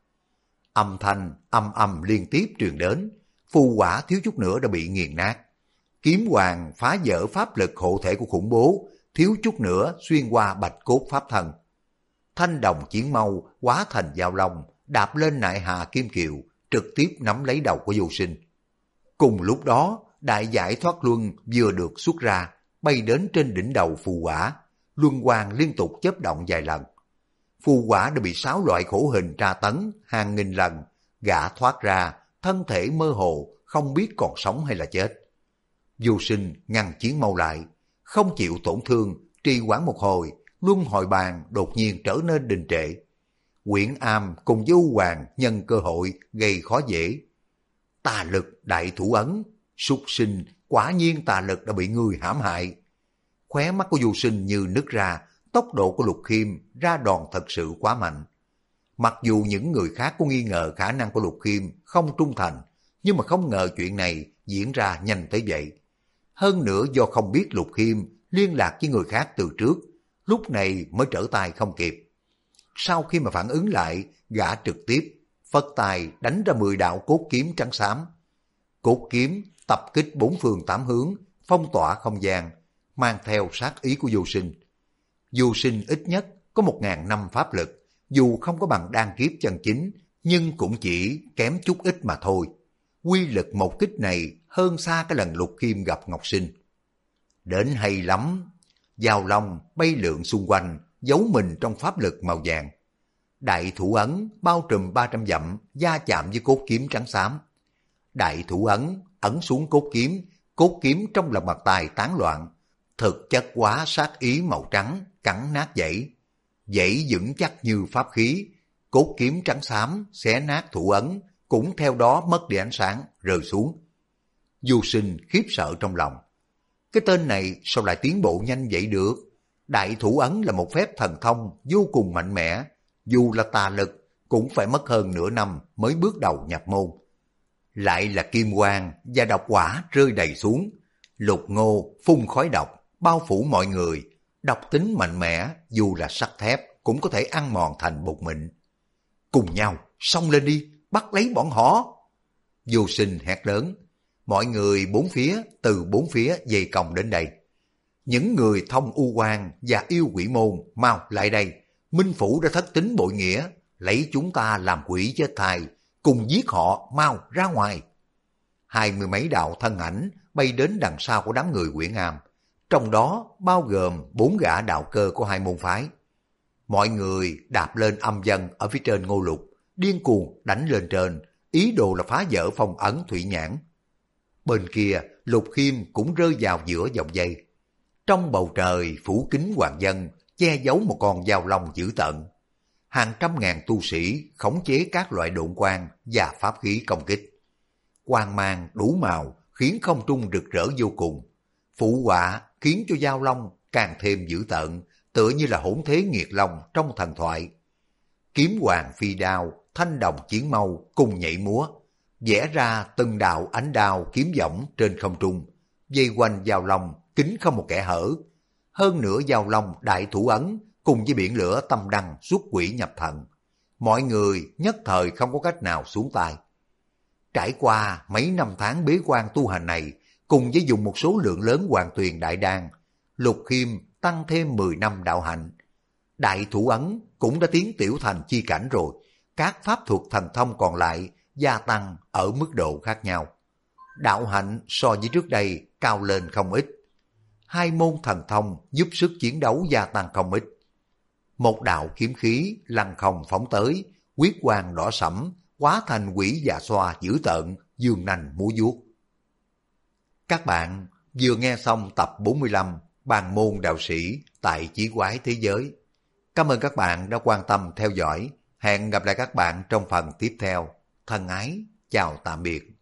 [SPEAKER 1] Âm thanh âm âm liên tiếp truyền đến, phù quả thiếu chút nữa đã bị nghiền nát. Kiếm hoàng phá vỡ pháp lực hộ thể của Khủng Bố, thiếu chút nữa xuyên qua bạch cốt pháp thân. Thanh đồng chiến mâu hóa thành Giao Long, đạp lên nại hà kim kiều, trực tiếp nắm lấy đầu của Vô Sinh. Cùng lúc đó, đại giải thoát luân vừa được xuất ra, bay đến trên đỉnh đầu phù quả, luân quang liên tục chớp động vài lần. Phù quả đã bị 6 loại khổ hình tra tấn hàng nghìn lần, gã thoát ra, thân thể mơ hồ, không biết còn sống hay là chết. Vô Sinh ngăn chiến mâu lại, không chịu tổn thương, trì hoãn một hồi, luân hồi bàn đột nhiên trở nên đình trệ. Uyển Am cùng với U Hoàng nhân cơ hội gây khó dễ. Tà lực đại thủ ấn, súc sinh, quả nhiên tà lực đã bị ngươi hãm hại. Khóe mắt của Vô Sinh như nứt ra, tốc độ của Lục Khiêm ra đòn thật sự quá mạnh. Mặc dù những người khác có nghi ngờ khả năng của Lục Khiêm không trung thành, nhưng mà không ngờ chuyện này diễn ra nhanh tới vậy. Hơn nữa do không biết Lục Khiêm liên lạc với người khác từ trước, lúc này mới trở tay không kịp. Sau khi mà phản ứng lại, gã trực tiếp phất tay đánh ra 10 đạo cốt kiếm trắng xám. Cốt kiếm tập kích 4 phương 8 hướng, phong tỏa không gian, mang theo sát ý của Vô Sinh. Vô Sinh ít nhất có 1000 năm pháp lực, dù không có bằng đan kiếp chân chính, nhưng cũng chỉ kém chút ít mà thôi. Quy lực một kích này hơn xa cái lần Lục Khiêm gặp Ngọc Sinh. Đến hay lắm. Giao Long bay lượn xung quanh, giấu mình trong pháp lực màu vàng. Đại thủ ấn bao trùm 300 dặm, va chạm với cốt kiếm trắng xám. Đại thủ ấn ấn xuống cốt kiếm trong lòng bàn tay tán loạn. Thực chất quá sát ý màu trắng, cắn nát dãy. Dãy vững chắc như pháp khí, cốt kiếm trắng xám xé nát thủ ấn, cũng theo đó mất đi ánh sáng, rơi xuống. Vô Sinh khiếp sợ trong lòng. Cái tên này sao lại tiến bộ nhanh vậy được? Đại thủ ấn là một phép thần thông vô cùng mạnh mẽ, dù là tà lực cũng phải mất hơn nửa năm mới bước đầu nhập môn. Lại là kim quang và độc quả rơi đầy xuống. Lục Ngô phun khói độc, bao phủ mọi người. Độc tính mạnh mẽ, dù là sắt thép cũng có thể ăn mòn thành bột mịn. Cùng nhau, xông lên đi, bắt lấy bọn họ. Vô Sinh hét lớn. Mọi người từ bốn phía dày còng đến đây. Những người thông u quan và yêu quỷ môn mau lại đây. Minh Phủ đã thất tín bội nghĩa, lấy chúng ta làm quỷ chết thai, cùng giết họ mau ra ngoài. 20 mấy đạo thân ảnh bay đến đằng sau của đám người Uyển Am, trong đó bao gồm 4 gã đạo cơ của hai môn phái. Mọi người đạp lên âm dân ở phía trên Ngô Lục, điên cuồng đánh lên trên, ý đồ là phá vỡ phong ấn thủy nhãn. Bên kia, Lục Khiêm cũng rơi vào giữa dòng dây. Trong bầu trời phủ kín hoàng dân, che giấu một con dao long dữ tợn. Hàng trăm ngàn tu sĩ khống chế các loại độn quang và pháp khí công kích. Quang mang đủ màu khiến không trung rực rỡ vô cùng. Phụ họa khiến cho dao long càng thêm dữ tợn, tựa như là hỗn thế nghiệt long trong thần thoại. Kiếm hoàng phi đao, thanh đồng chiến mâu cùng nhảy múa, vẽ ra từng đạo ánh đao kiếm võng trên không trung, vây quanh dao long kín không một kẽ hở. Hơn nữa dao long đại thủ ấn cùng với biển lửa tâm đăng xuất quỷ nhập thần. Mọi người nhất thời không có cách nào xuống tay. Trải qua mấy năm tháng bế quan tu hành này, cùng với dùng một số lượng lớn hoàng tuyền đại đan, Lục Khiêm tăng thêm 10 năm đạo hạnh. Đại thủ ấn cũng đã tiến tiểu thành chi cảnh rồi, các pháp thuật thần thông còn lại gia tăng ở mức độ khác nhau. Đạo hạnh so với trước đây cao lên không ít. Hai môn thần thông giúp sức chiến đấu gia tăng không ít. Một đạo kiếm khí lăng không phóng tới, huyết quang đỏ sẫm, hóa thành quỷ già xoa dữ tợn, dương nanh múa vuốt. Các bạn vừa nghe xong tập 45 Bàn môn đạo sĩ tại Chí Quái Thế Giới. Cảm ơn các bạn đã quan tâm theo dõi. Hẹn gặp lại các bạn trong phần tiếp theo. Thân ái, chào tạm biệt.